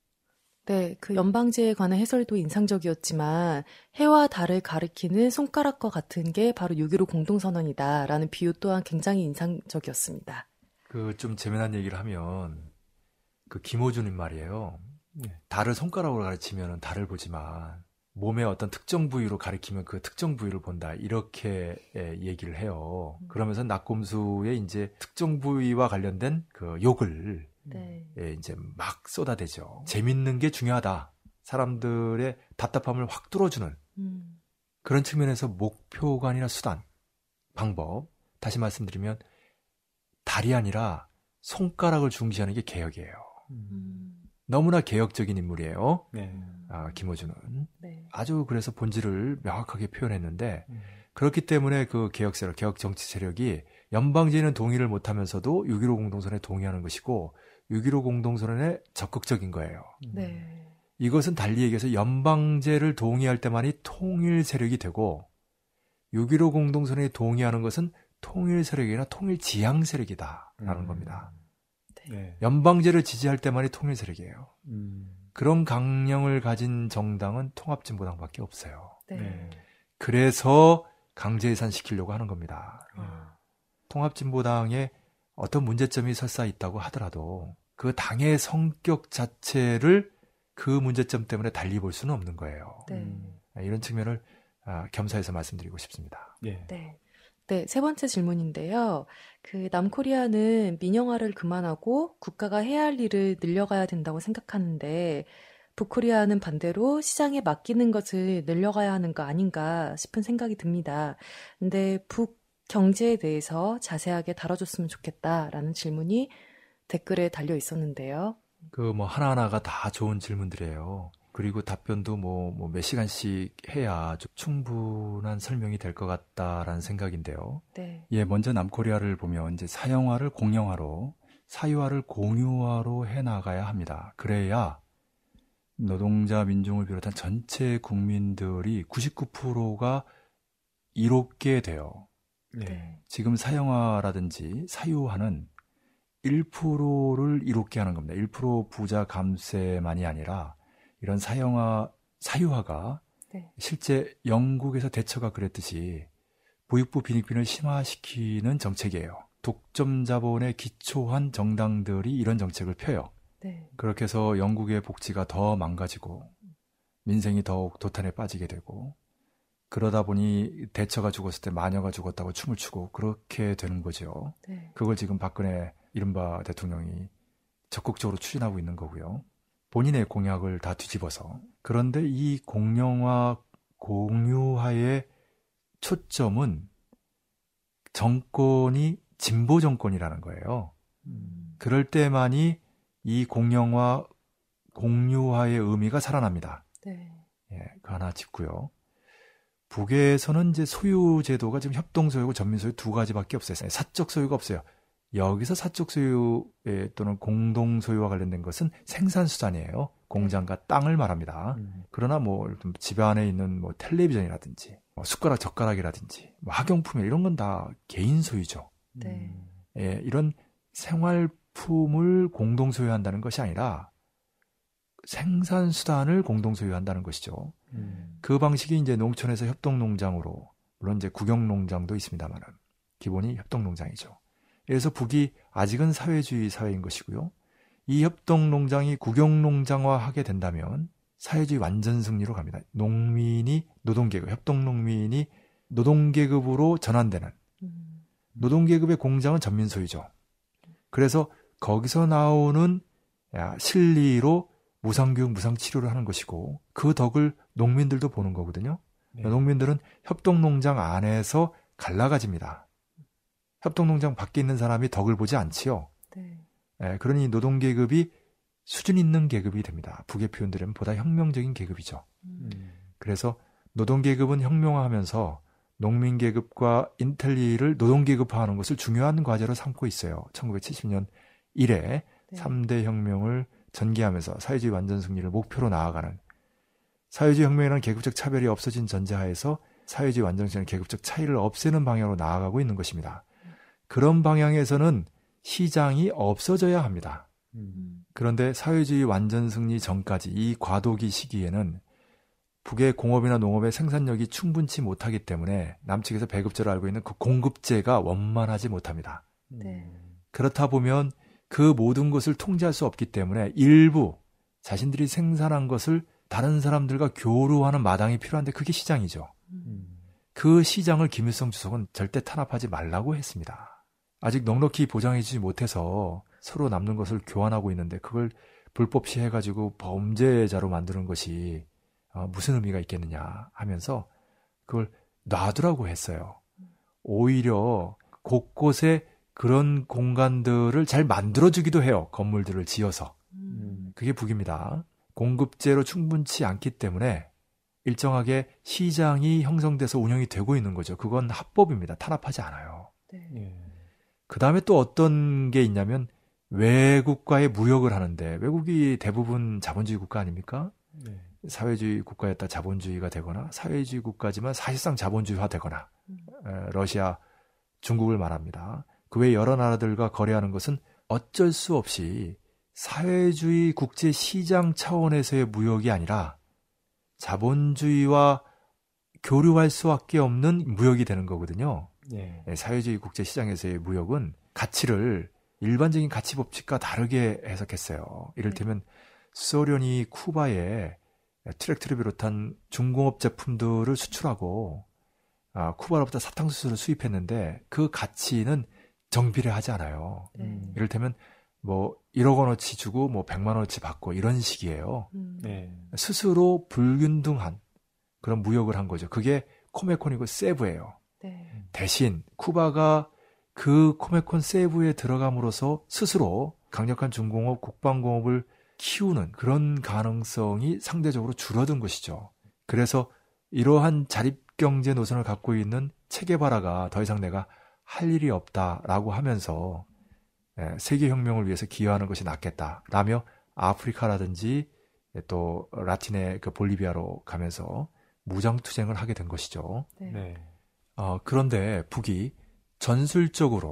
네, 그 연방제에 관한 해설도 인상적이었지만 해와 달을 가리키는 손가락과 같은 게 바로 육점일오 공동선언이다라는 비유 또한 굉장히 인상적이었습니다. 그 좀 재미난 얘기를 하면 그 김호준님 말이에요. 네. 달을 손가락으로 가르치면 달을 보지만 몸의 어떤 특정 부위로 가리키면 그 특정 부위를 본다, 이렇게 예, 얘기를 해요. 그러면서 낙곰수의 이제 특정 부위와 관련된 그 욕을 네. 예, 이제 막 쏟아대죠. 재밌는 게 중요하다. 사람들의 답답함을 확 뚫어주는 음. 그런 측면에서 목표가 아니라 수단, 방법. 다시 말씀드리면 달이 아니라 손가락을 중시하는 게 개혁이에요. 음. 음. 너무나 개혁적인 인물이에요. 네. 아, 김호준은. 네. 아주 그래서 본질을 명확하게 표현했는데, 음. 그렇기 때문에 그 개혁 세력, 개혁 정치 세력이 연방제는 동의를 못하면서도 육점일오 공동선언에 동의하는 것이고 육점일오 공동선언에 적극적인 거예요. 네. 이것은 달리 얘기해서 연방제를 동의할 때만이 통일 세력이 되고 육점일오 공동선언에 동의하는 것은 통일 세력이 아니라 통일 지향 세력이다라는 음. 겁니다. 네. 연방제를 지지할 때만이 통일 세력이에요. 음. 그런 강령을 가진 정당은 통합진보당밖에 없어요. 네. 네. 그래서 강제해산시키려고 하는 겁니다. 아. 통합진보당에 어떤 문제점이 설사 있다고 하더라도 그 당의 성격 자체를 그 문제점 때문에 달리 볼 수는 없는 거예요. 네. 음. 이런 측면을 겸사해서 말씀드리고 싶습니다. 네. 네. 네, 세 번째 질문인데요. 그 남코리아는 민영화를 그만하고 국가가 해야 할 일을 늘려가야 된다고 생각하는데 북코리아는 반대로 시장에 맡기는 것을 늘려가야 하는 거 아닌가 싶은 생각이 듭니다. 근데 북 경제에 대해서 자세하게 다뤄줬으면 좋겠다라는 질문이 댓글에 달려 있었는데요. 그 뭐 하나하나가 다 좋은 질문들이에요. 그리고 답변도 뭐, 뭐 몇 시간씩 해야 좀 충분한 설명이 될 것 같다라는 생각인데요. 네. 예, 먼저 남코리아를 보면 이제 사형화를 공영화로, 사유화를 공유화로 해 나가야 합니다. 그래야 노동자 민중을 비롯한 전체 국민들이 구십구 퍼센트가 이롭게 돼요. 네. 네. 지금 사형화라든지 사유화는 일 퍼센트를 이롭게 하는 겁니다. 일 퍼센트 부자 감세만이 아니라 이런 사형화, 사유화가 네. 실제 영국에서 대처가 그랬듯이 부익부 빈익빈을 심화시키는 정책이에요. 독점 자본에 기초한 정당들이 이런 정책을 펴요. 네. 그렇게 해서 영국의 복지가 더 망가지고 민생이 더욱 도탄에 빠지게 되고 그러다 보니 대처가 죽었을 때 마녀가 죽었다고 춤을 추고 그렇게 되는 거죠. 네. 그걸 지금 박근혜 이른바 대통령이 적극적으로 추진하고 있는 거고요. 본인의 공약을 다 뒤집어서. 그런데 이 공영화, 공유화의 초점은 정권이 진보 정권이라는 거예요. 음. 그럴 때만이 이 공영화, 공유화의 의미가 살아납니다. 네. 예, 그 하나 짚고요. 북에서는 이제 소유 제도가 지금 협동 소유고 전민 소유 두 가지밖에 없어요. 사적 소유가 없어요. 여기서 사적 소유 또는 공동 소유와 관련된 것은 생산 수단이에요. 공장과 땅을 말합니다. 음. 그러나 뭐 집안에 있는 뭐 텔레비전이라든지 뭐 숟가락 젓가락이라든지 뭐 학용품 이런 건 다 개인 소유죠. 네. 예, 이런 생활품을 공동 소유한다는 것이 아니라 생산 수단을 공동 소유한다는 것이죠. 음. 그 방식이 이제 농촌에서 협동농장으로, 물론 이제 국영농장도 있습니다만은 기본이 협동농장이죠. 그래서 북이 아직은 사회주의 사회인 것이고요. 이 협동농장이 국영농장화하게 된다면 사회주의 완전 승리로 갑니다. 농민이 노동계급, 협동농민이 노동계급으로 전환되는, 음. 노동계급의 공장은 전민 소유죠. 그래서 거기서 나오는 실리로 무상교육, 무상치료를 하는 것이고 그 덕을 농민들도 보는 거거든요. 네. 농민들은 협동농장 안에서 갈라가집니다. 협동농장 밖에 있는 사람이 덕을 보지 않지요. 네. 예, 그러니 노동계급이 수준 있는 계급이 됩니다. 북의 표현들은 보다 혁명적인 계급이죠. 음. 음. 그래서 노동계급은 혁명화하면서 농민계급과 인텔리를 노동계급화하는 것을 중요한 과제로 삼고 있어요. 천구백칠십 년 이래 네. 삼 대 혁명을 전개하면서 사회주의 완전 승리를 목표로 나아가는, 사회주의 혁명이라는 계급적 차별이 없어진 전제하에서 사회주의 완전 승리는 계급적 차이를 없애는 방향으로 나아가고 있는 것입니다. 그런 방향에서는 시장이 없어져야 합니다. 음. 그런데 사회주의 완전 승리 전까지 이 과도기 시기에는 북의 공업이나 농업의 생산력이 충분치 못하기 때문에 남측에서 배급제로 알고 있는 그 공급제가 원만하지 못합니다. 네. 그렇다 보면 그 모든 것을 통제할 수 없기 때문에 일부 자신들이 생산한 것을 다른 사람들과 교류하는 마당이 필요한데 그게 시장이죠. 음. 그 시장을 김일성 주석은 절대 탄압하지 말라고 했습니다. 아직 넉넉히 보장해주지 못해서 서로 남는 것을 교환하고 있는데 그걸 불법 시해가지고 범죄자로 만드는 것이 어, 무슨 의미가 있겠느냐 하면서 그걸 놔두라고 했어요. 오히려 곳곳에 그런 공간들을 잘 만들어주기도 해요. 건물들을 지어서. 음. 그게 북입니다. 공급제로 충분치 않기 때문에 일정하게 시장이 형성돼서 운영이 되고 있는 거죠. 그건 합법입니다. 탄압하지 않아요. 네. 예. 그 다음에 또 어떤 게 있냐면 외국과의 무역을 하는데, 외국이 대부분 자본주의 국가 아닙니까? 네. 사회주의 국가였다 자본주의가 되거나, 사회주의 국가지만 사실상 자본주의화 되거나, 음. 에, 러시아, 중국을 말합니다. 그 외 여러 나라들과 거래하는 것은 어쩔 수 없이 사회주의 국제 시장 차원에서의 무역이 아니라 자본주의와 교류할 수밖에 없는 무역이 되는 거거든요. 예. 네, 사회주의 국제 시장에서의 무역은 가치를 일반적인 가치 법칙과 다르게 해석했어요. 이를테면 소련이 쿠바에 트랙터를 비롯한 중공업 제품들을 수출하고 아, 쿠바로부터 사탕수수를 수입했는데 그 가치는 정비례하지 않아요. 네. 음. 이를테면 뭐 일억 원어치 주고 뭐 백만 원어치 받고 이런 식이에요. 음. 네. 스스로 불균등한 그런 무역을 한 거죠. 그게 코메콘이고 세부예요. 네. 대신 쿠바가 그 코메콘 세부에 들어감으로써 스스로 강력한 중공업, 국방공업을 키우는 그런 가능성이 상대적으로 줄어든 것이죠. 그래서 이러한 자립경제 노선을 갖고 있는 체게바라가 더 이상 내가 할 일이 없다라고 하면서 세계혁명을 위해서 기여하는 것이 낫겠다라며 아프리카라든지 또 라틴의 그 볼리비아로 가면서 무장투쟁을 하게 된 것이죠. 네. 네. 어, 그런데 북이 전술적으로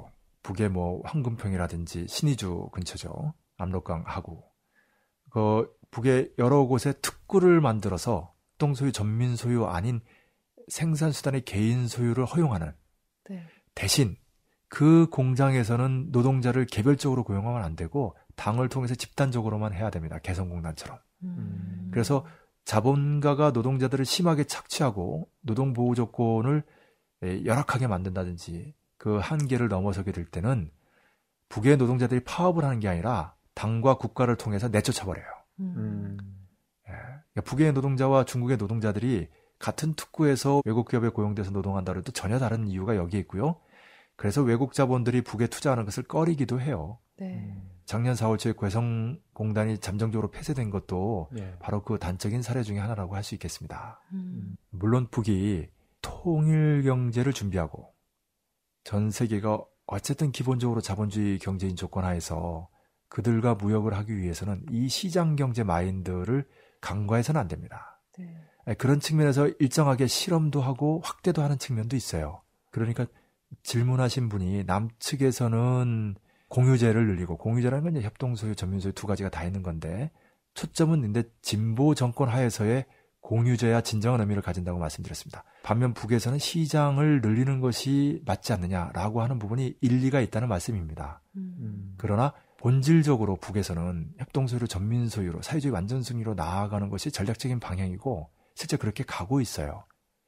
북의 뭐 황금평이라든지 신의주 근처죠. 압록강 하구. 그 북의 여러 곳에 특구를 만들어서 합동소유, 전민소유 아닌 생산수단의 개인 소유를 허용하는 네. 대신 그 공장에서는 노동자를 개별적으로 고용하면 안 되고 당을 통해서 집단적으로만 해야 됩니다. 개성공단처럼. 음. 그래서 자본가가 노동자들을 심하게 착취하고 노동보호 조건을 열악하게 만든다든지 그 한계를 넘어서게 될 때는 북의 노동자들이 파업을 하는 게 아니라 당과 국가를 통해서 내쫓아버려요. 음. 예. 그러니까 북의 노동자와 중국의 노동자들이 같은 특구에서 외국 기업에 고용돼서 노동한다 해도 전혀 다른 이유가 여기에 있고요. 그래서 외국 자본들이 북에 투자하는 것을 꺼리기도 해요. 네. 작년 사월 초에 개성공단이 잠정적으로 폐쇄된 것도 예. 바로 그 단적인 사례 중에 하나라고 할 수 있겠습니다. 음. 물론 북이 통일 경제를 준비하고 전 세계가 어쨌든 기본적으로 자본주의 경제인 조건 하에서 그들과 무역을 하기 위해서는 이 시장 경제 마인드를 간과해서는 안 됩니다. 네. 그런 측면에서 일정하게 실험도 하고 확대도 하는 측면도 있어요. 그러니까 질문하신 분이 남측에서는 공유제를 늘리고, 공유제라는 건 이제 협동소유, 전민소유 두 가지가 다 있는 건데, 초점은 근데 진보 정권 하에서의 공유제야 진정한 의미를 가진다고 말씀드렸습니다. 반면 북에서는 시장을 늘리는 것이 맞지 않느냐라고 하는 부분이 일리가 있다는 말씀입니다. 음. 음. 그러나 본질적으로 북에서는 협동소유로 전민소유로 사회주의 완전승리로 나아가는 것이 전략적인 방향이고 실제 그렇게 가고 있어요.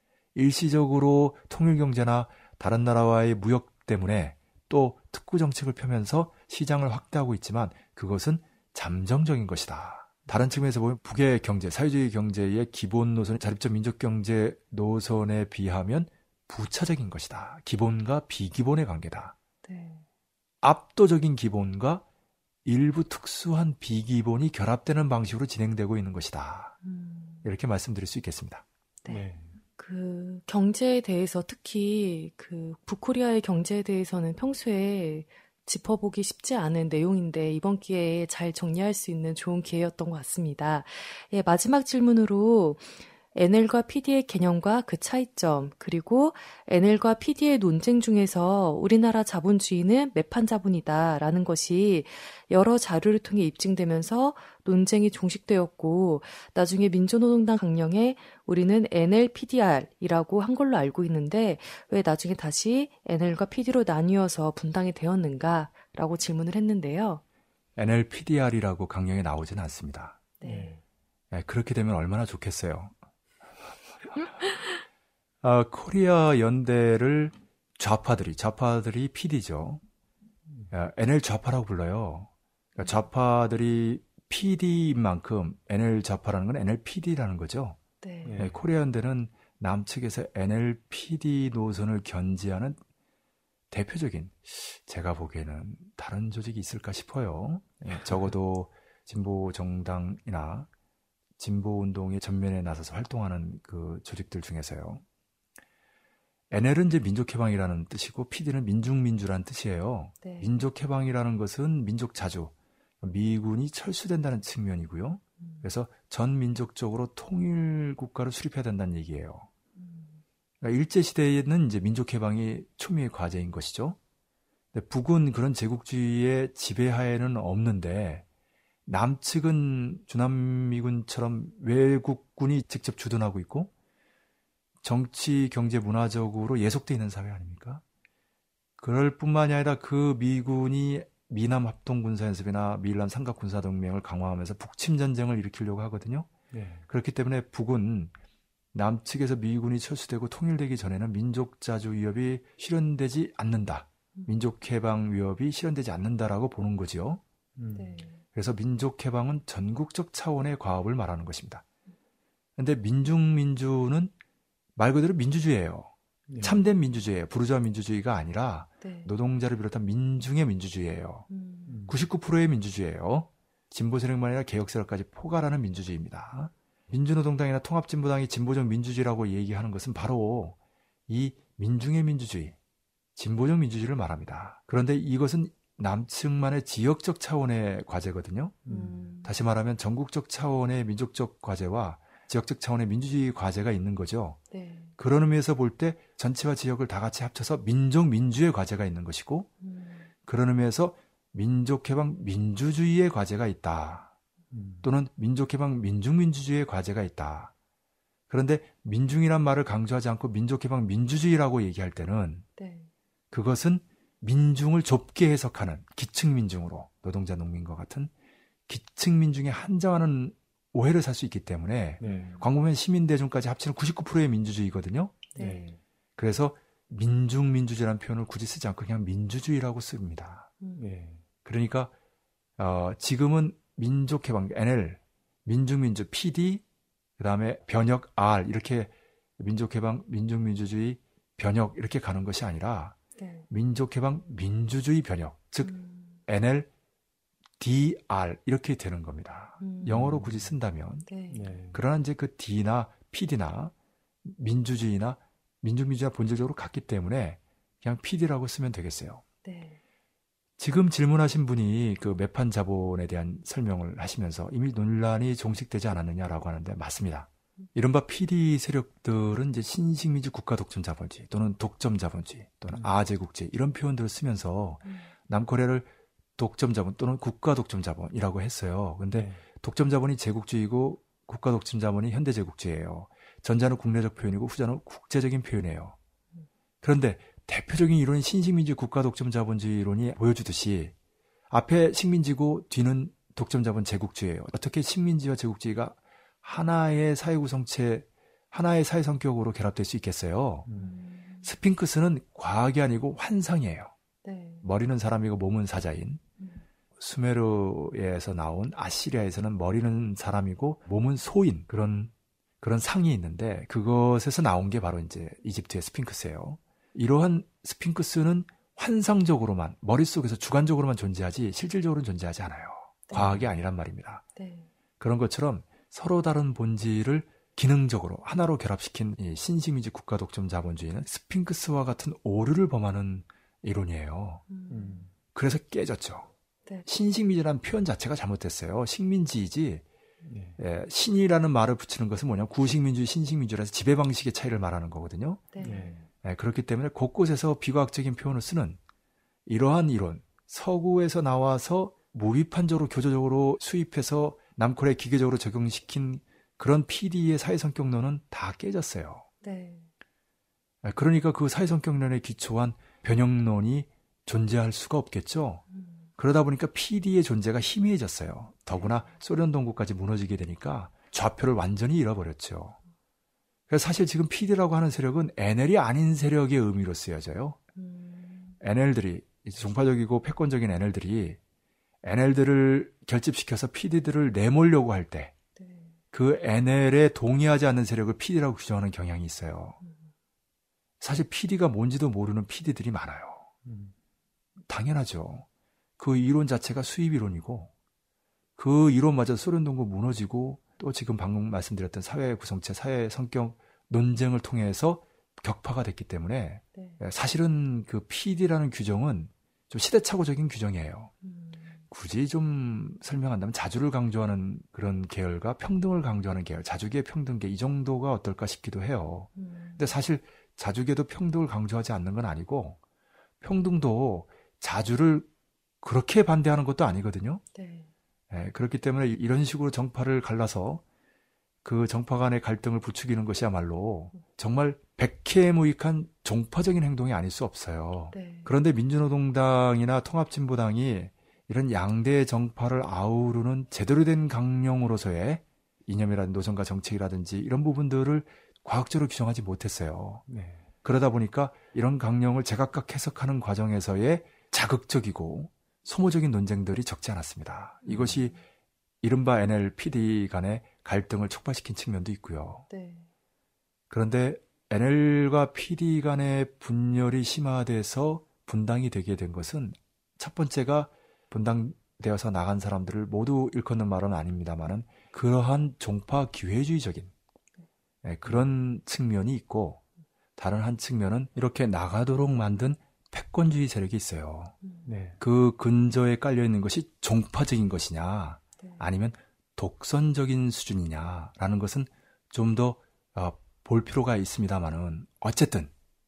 일시적으로 통일경제나 다른 나라와의 무역 때문에 또 특구 정책을 펴면서 시장을 확대하고 있지만 그것은 잠정적인 것이다. 다른 측면에서 보면 북의 경제, 사회주의 경제의 기본 노선이 자립적 민족경제 노선에 비하면 부차적인 것이다. 기본과 비기본의 관계다. 네. 압도적인 기본과 일부 특수한 비기본이 결합되는 방식으로 진행되고 있는 것이다. 음. 이렇게 말씀드릴 수 있겠습니다. 네. 네. 그 경제에 대해서 특히 그 북코리아의 경제에 대해서는 평소에 짚어보기 쉽지 않은 내용인데 이번 기회에 잘 정리할 수 있는 좋은 기회였던 것 같습니다. 예, 마지막 질문으로 엔엘과 피디의 개념과 그 차이점, 그리고 엔엘과 피디의 논쟁 중에서 우리나라 자본주의는 매판 자본이다라는 것이 여러 자료를 통해 입증되면서 논쟁이 종식되었고 나중에 민주노동당 강령에 우리는 엔엘, 피디알이라고 한 걸로 알고 있는데 왜 나중에 다시 엔엘과 피디로 나뉘어서 분당이 되었는가라고 질문을 했는데요. 엔엘, 피디알이라고 강령에 나오지는 않습니다. 네. 네, 그렇게 되면 얼마나 좋겠어요. 아, 코리아 연대를 좌파들이, 좌파들이 피디죠. 엔엘 좌파라고 불러요. 그러니까 좌파들이 피디인 만큼 엔엘 좌파라는 건 엔엘 피디라는 거죠. 네. 예. 네, 코리아 연대는 남측에서 엔엘 피디 노선을 견지하는 대표적인, 제가 보기에는 다른 조직이 있을까 싶어요. 예, 적어도 진보 정당이나 진보 운동의 전면에 나서서 활동하는 그 조직들 중에서요. 엔엘은 이제 민족해방이라는 뜻이고 피디는 민중민주라는 뜻이에요. 네. 민족해방이라는 것은 민족 자주, 미군이 철수된다는 측면이고요. 음. 그래서 전 민족적으로 통일 국가를 수립해야 된다는 얘기예요. 음. 그러니까 일제시대에는 이제 민족해방이 초미의 과제인 것이죠. 근데 북은 그런 제국주의의 지배하에는 없는데 남측은 주남미군처럼 외국군이 직접 주둔하고 있고 정치, 경제, 문화적으로 예속되어 있는 사회 아닙니까? 그럴 뿐만이 아니라 그 미군이 미남 합동군사연습이나 미일남 삼각군사동맹을 강화하면서 북침전쟁을 일으키려고 하거든요. 네. 그렇기 때문에 북은 남측에서 미군이 철수되고 통일되기 전에는 민족자주 위협이 실현되지 않는다. 민족해방 위협이 실현되지 않는다라고 보는 거죠. 음. 네. 그래서 민족해방은 전국적 차원의 과업을 말하는 것입니다. 그런데 민중민주는 말 그대로 민주주의예요. 네. 참된 민주주의예요. 부르주아 민주주의가 아니라 네. 노동자를 비롯한 민중의 민주주의예요. 음. 구십구 퍼센트의 민주주의예요. 진보 세력만 아니라 개혁 세력까지 포괄하는 민주주의입니다. 민주노동당이나 통합진보당이 진보적 민주주의라고 얘기하는 것은 바로 이 민중의 민주주의, 진보적 민주주의를 말합니다. 그런데 이것은 남측만의 지역적 차원의 과제거든요. 음. 다시 말하면 전국적 차원의 민족적 과제와 지역적 차원의 민주주의 과제가 있는 거죠. 네. 그런 의미에서 볼 때 전체와 지역을 다 같이 합쳐서 민족 민주의 과제가 있는 것이고 음. 그런 의미에서 민족해방 민주주의의 과제가 있다. 음. 또는 민족해방 민중민주주의의 과제가 있다. 그런데 민중이란 말을 강조하지 않고 민족해방 민주주의라고 얘기할 때는 네. 그것은 민중을 좁게 해석하는 기층민중으로 노동자 농민과 같은 기층민중에 한정하는 오해를 살 수 있기 때문에 네. 광범위한 시민대중까지 합치는 구십구 퍼센트의 민주주의거든요. 네. 네. 그래서 민중민주주의라는 표현을 굳이 쓰지 않고 그냥 민주주의라고 씁니다. 음. 네. 그러니까 어, 지금은 민족해방 엔엘, 민중민주 피디, 그 다음에 변혁 R 이렇게 민족해방 민중민주주의 변혁 이렇게 가는 것이 아니라 네. 민족해방 민주주의 변혁, 즉 음. 엔엘, 디알 이렇게 되는 겁니다. 음. 영어로 굳이 쓴다면 네. 네. 그러나 이제 그 D나 피디나 민주주의나 민중민주주의와 본질적으로 같기 때문에 그냥 피디라고 쓰면 되겠어요. 네. 지금 질문하신 분이 그 매판 자본에 대한 설명을 하시면서 이미 논란이 종식되지 않았느냐라고 하는데 맞습니다. 이른바 피디 세력들은 이제 신식민주 국가 독점 자본주의 또는 독점 자본주의 또는 음. 아제국주의 이런 표현들을 쓰면서 음. 남코리아를 독점 자본 또는 국가 독점 자본이라고 했어요. 근데 네. 독점 자본이 제국주의고 국가 독점 자본이 현대 제국주의예요. 전자는 국내적 표현이고 후자는 국제적인 표현이에요. 그런데 대표적인 이론인 신식민주 국가 독점 자본주의 이론이 보여주듯이 앞에 식민지고 뒤는 독점 자본 제국주의예요. 어떻게 식민지와 제국주의가 하나의 사회 구성체, 하나의 사회 성격으로 결합될 수 있겠어요? 음. 스핑크스는 과학이 아니고 환상이에요. 네. 머리는 사람이고 몸은 사자인. 음. 수메르에서 나온 아시리아에서는 머리는 사람이고 몸은 소인 그런 그런 상이 있는데 그것에서 나온 게 바로 이제 이집트의 스핑크스예요. 이러한 스핑크스는 환상적으로만 머릿속에서 주관적으로만 존재하지 실질적으로는 존재하지 않아요. 네. 과학이 아니란 말입니다. 네. 그런 것처럼 서로 다른 본질을 기능적으로 하나로 결합시킨 이 신식민지 국가 독점 자본주의는 스핑크스와 같은 오류를 범하는 이론이에요. 음. 음. 그래서 깨졌죠. 네. 신식민지라는 표현 자체가 잘못됐어요. 식민지이지 네. 예, 신이라는 말을 붙이는 것은 뭐냐면 구식민주의, 신식민주라서 지배 방식의 차이를 말하는 거거든요. 네. 네. 예, 그렇기 때문에 곳곳에서 비과학적인 표현을 쓰는 이러한 이론, 서구에서 나와서 무비판적으로 교조적으로 수입해서 남코리아에 기계적으로 적용시킨 그런 피디의 사회성격론은 다 깨졌어요. 네. 예, 그러니까 그 사회성격론에 기초한 변형론이 존재할 수가 없겠죠. 음. 그러다 보니까 피디의 존재가 희미해졌어요. 더구나 소련 동구까지 무너지게 되니까 좌표를 완전히 잃어버렸죠. 그래서 사실 지금 피디라고 하는 세력은 엔엘이 아닌 세력의 의미로 쓰여져요. 음. 엔엘들이 종파적이고 패권적인 엔엘들이 엔엘들을 결집시켜서 피디들을 내몰려고 할 때 그 네. 엔엘에 동의하지 않는 세력을 피디라고 규정하는 경향이 있어요. 음. 사실 피디가 뭔지도 모르는 피디들이 많아요. 음. 당연하죠. 그 이론 자체가 수입 이론이고 그 이론마저 소련 동구 무너지고 또 지금 방금 말씀드렸던 사회 구성체, 사회 성격 논쟁을 통해서 격파가 됐기 때문에 네. 사실은 그 피디라는 규정은 좀 시대착오적인 규정이에요. 음. 굳이 좀 설명한다면 자주를 강조하는 그런 계열과 평등을 강조하는 계열, 자주계, 평등계 이 정도가 어떨까 싶기도 해요. 음. 근데 사실 자주계도 평등을 강조하지 않는 건 아니고 평등도 자주를 그렇게 반대하는 것도 아니거든요. 네. 예, 그렇기 때문에 이런 식으로 정파를 갈라서 그 정파 간의 갈등을 부추기는 것이야말로 정말 백해무익한 종파적인 행동이 아닐 수 없어요. 네. 그런데 민주노동당이나 통합진보당이 이런 양대 정파를 아우르는 제대로 된 강령으로서의 이념이라든지 노선과 정책이라든지 이런 부분들을 과학적으로 규정하지 못했어요. 네. 그러다 보니까 이런 강령을 제각각 해석하는 과정에서의 자극적이고 소모적인 논쟁들이 적지 않았습니다. 이것이 이른바 엔엘, 피디 간의 갈등을 촉발시킨 측면도 있고요. 네. 그런데 엔엘과 피디 간의 분열이 심화돼서 분당이 되게 된 것은 첫 번째가 분당되어서 나간 사람들을 모두 일컫는 말은 아닙니다만은 그러한 종파 기회주의적인 예, 그런 측면이 있고 다른 한 측면은 이렇게 나가도록 만든 패권주의 세력이 있어요. 음. 네. 그 근저에 깔려 있는 것이 종파적인 것이냐 네. 아니면 독선적인 수준이냐라는 것은 좀 더 볼 필요가 있습니다만은 어쨌든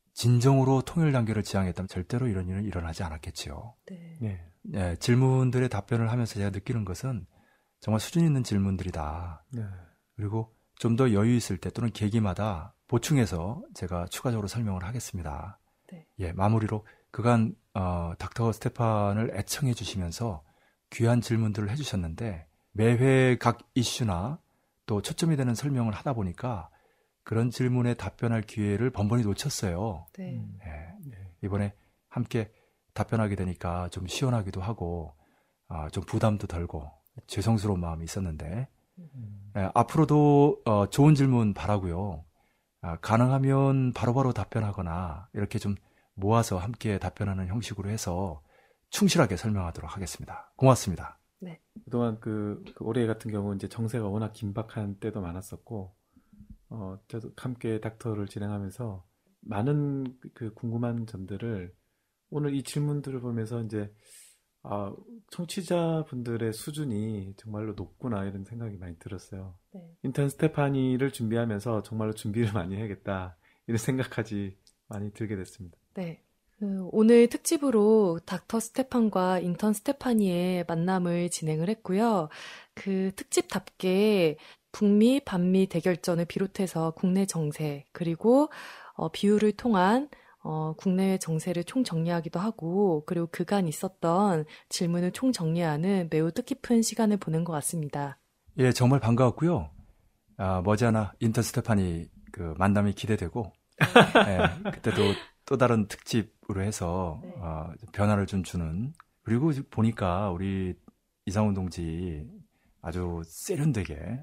진정으로 통일 단계를 지향했다면 절대로 이런 일은 일어나지 않았겠지요. 네. 네. 예, 질문들의 답변을 하면서 제가 느끼는 것은 정말 수준 있는 질문들이다. 네. 그리고 좀 더 여유 있을 때 또는 계기마다 보충해서 제가 추가적으로 설명을 하겠습니다. 네. 예, 마무리로 그간 어, 닥터 스테판을 애청해 주시면서 귀한 질문들을 해주셨는데 매회 각 이슈나 또 초점이 되는 설명을 하다 보니까 그런 질문에 답변할 기회를 번번이 놓쳤어요. 네. 음. 예, 네. 이번에 함께 답변하게 되니까 좀 시원하기도 하고 어, 좀 부담도 덜고 죄송스러운 마음이 있었는데 음. 예, 앞으로도 어, 좋은 질문 바라고요. 아, 가능하면 바로바로 답변하거나 이렇게 좀 모아서 함께 답변하는 형식으로 해서 충실하게 설명하도록 하겠습니다. 고맙습니다. 그동안 그, 그 올해 같은 경우 이제 정세가 워낙 긴박한 때도 많았었고, 어, 저도 함께 닥터를 진행하면서 많은 그 궁금한 점들을 오늘 이 질문들을 보면서 이제 아, 청취자분들의 수준이 정말로 높구나 이런 생각이 많이 들었어요. 네. 인턴 스테파니를 준비하면서 정말로 준비를 많이 해야겠다 이런 생각까지 많이 들게 됐습니다. 네. 그 오늘 특집으로 닥터 스테판과 인턴 스테파니의 만남을 진행을 했고요. 그 특집답게 북미, 반미 대결전을 비롯해서 국내 정세, 그리고 어, 비유를 통한 어, 국내외 정세를 총정리하기도 하고, 그리고 그간 있었던 질문을 총정리하는 매우 뜻깊은 시간을 보낸 것 같습니다. 예, 정말 반가웠고요. 아, 머지않아 인턴 스테파니 그 만남이 기대되고, 예, 그때도 또 다른 특집으로 해서 네. 어, 변화를 좀 주는, 그리고 보니까 우리 이상훈 동지 아주 세련되게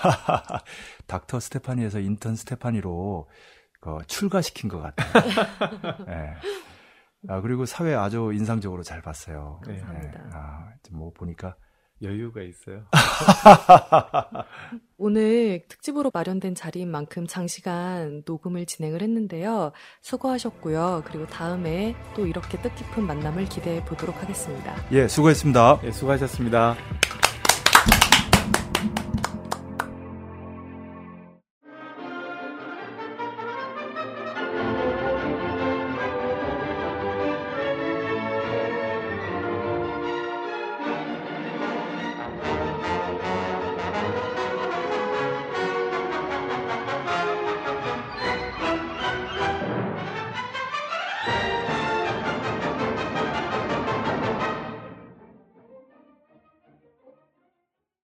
닥터 스테파니에서 인턴 스테파니로 그 출가시킨 것 같아요. 예. 아, 그리고 사회 아주 인상적으로 잘 봤어요. 감사합니다. 예. 아, 뭐 보니까 여유가 있어요. 오늘 특집으로 마련된 자리인 만큼 장시간 녹음을 진행을 했는데요. 수고하셨고요. 그리고 다음에 또 이렇게 뜻깊은 만남을 기대해 보도록 하겠습니다. 예, 수고했습니다. 네, 수고하셨습니다.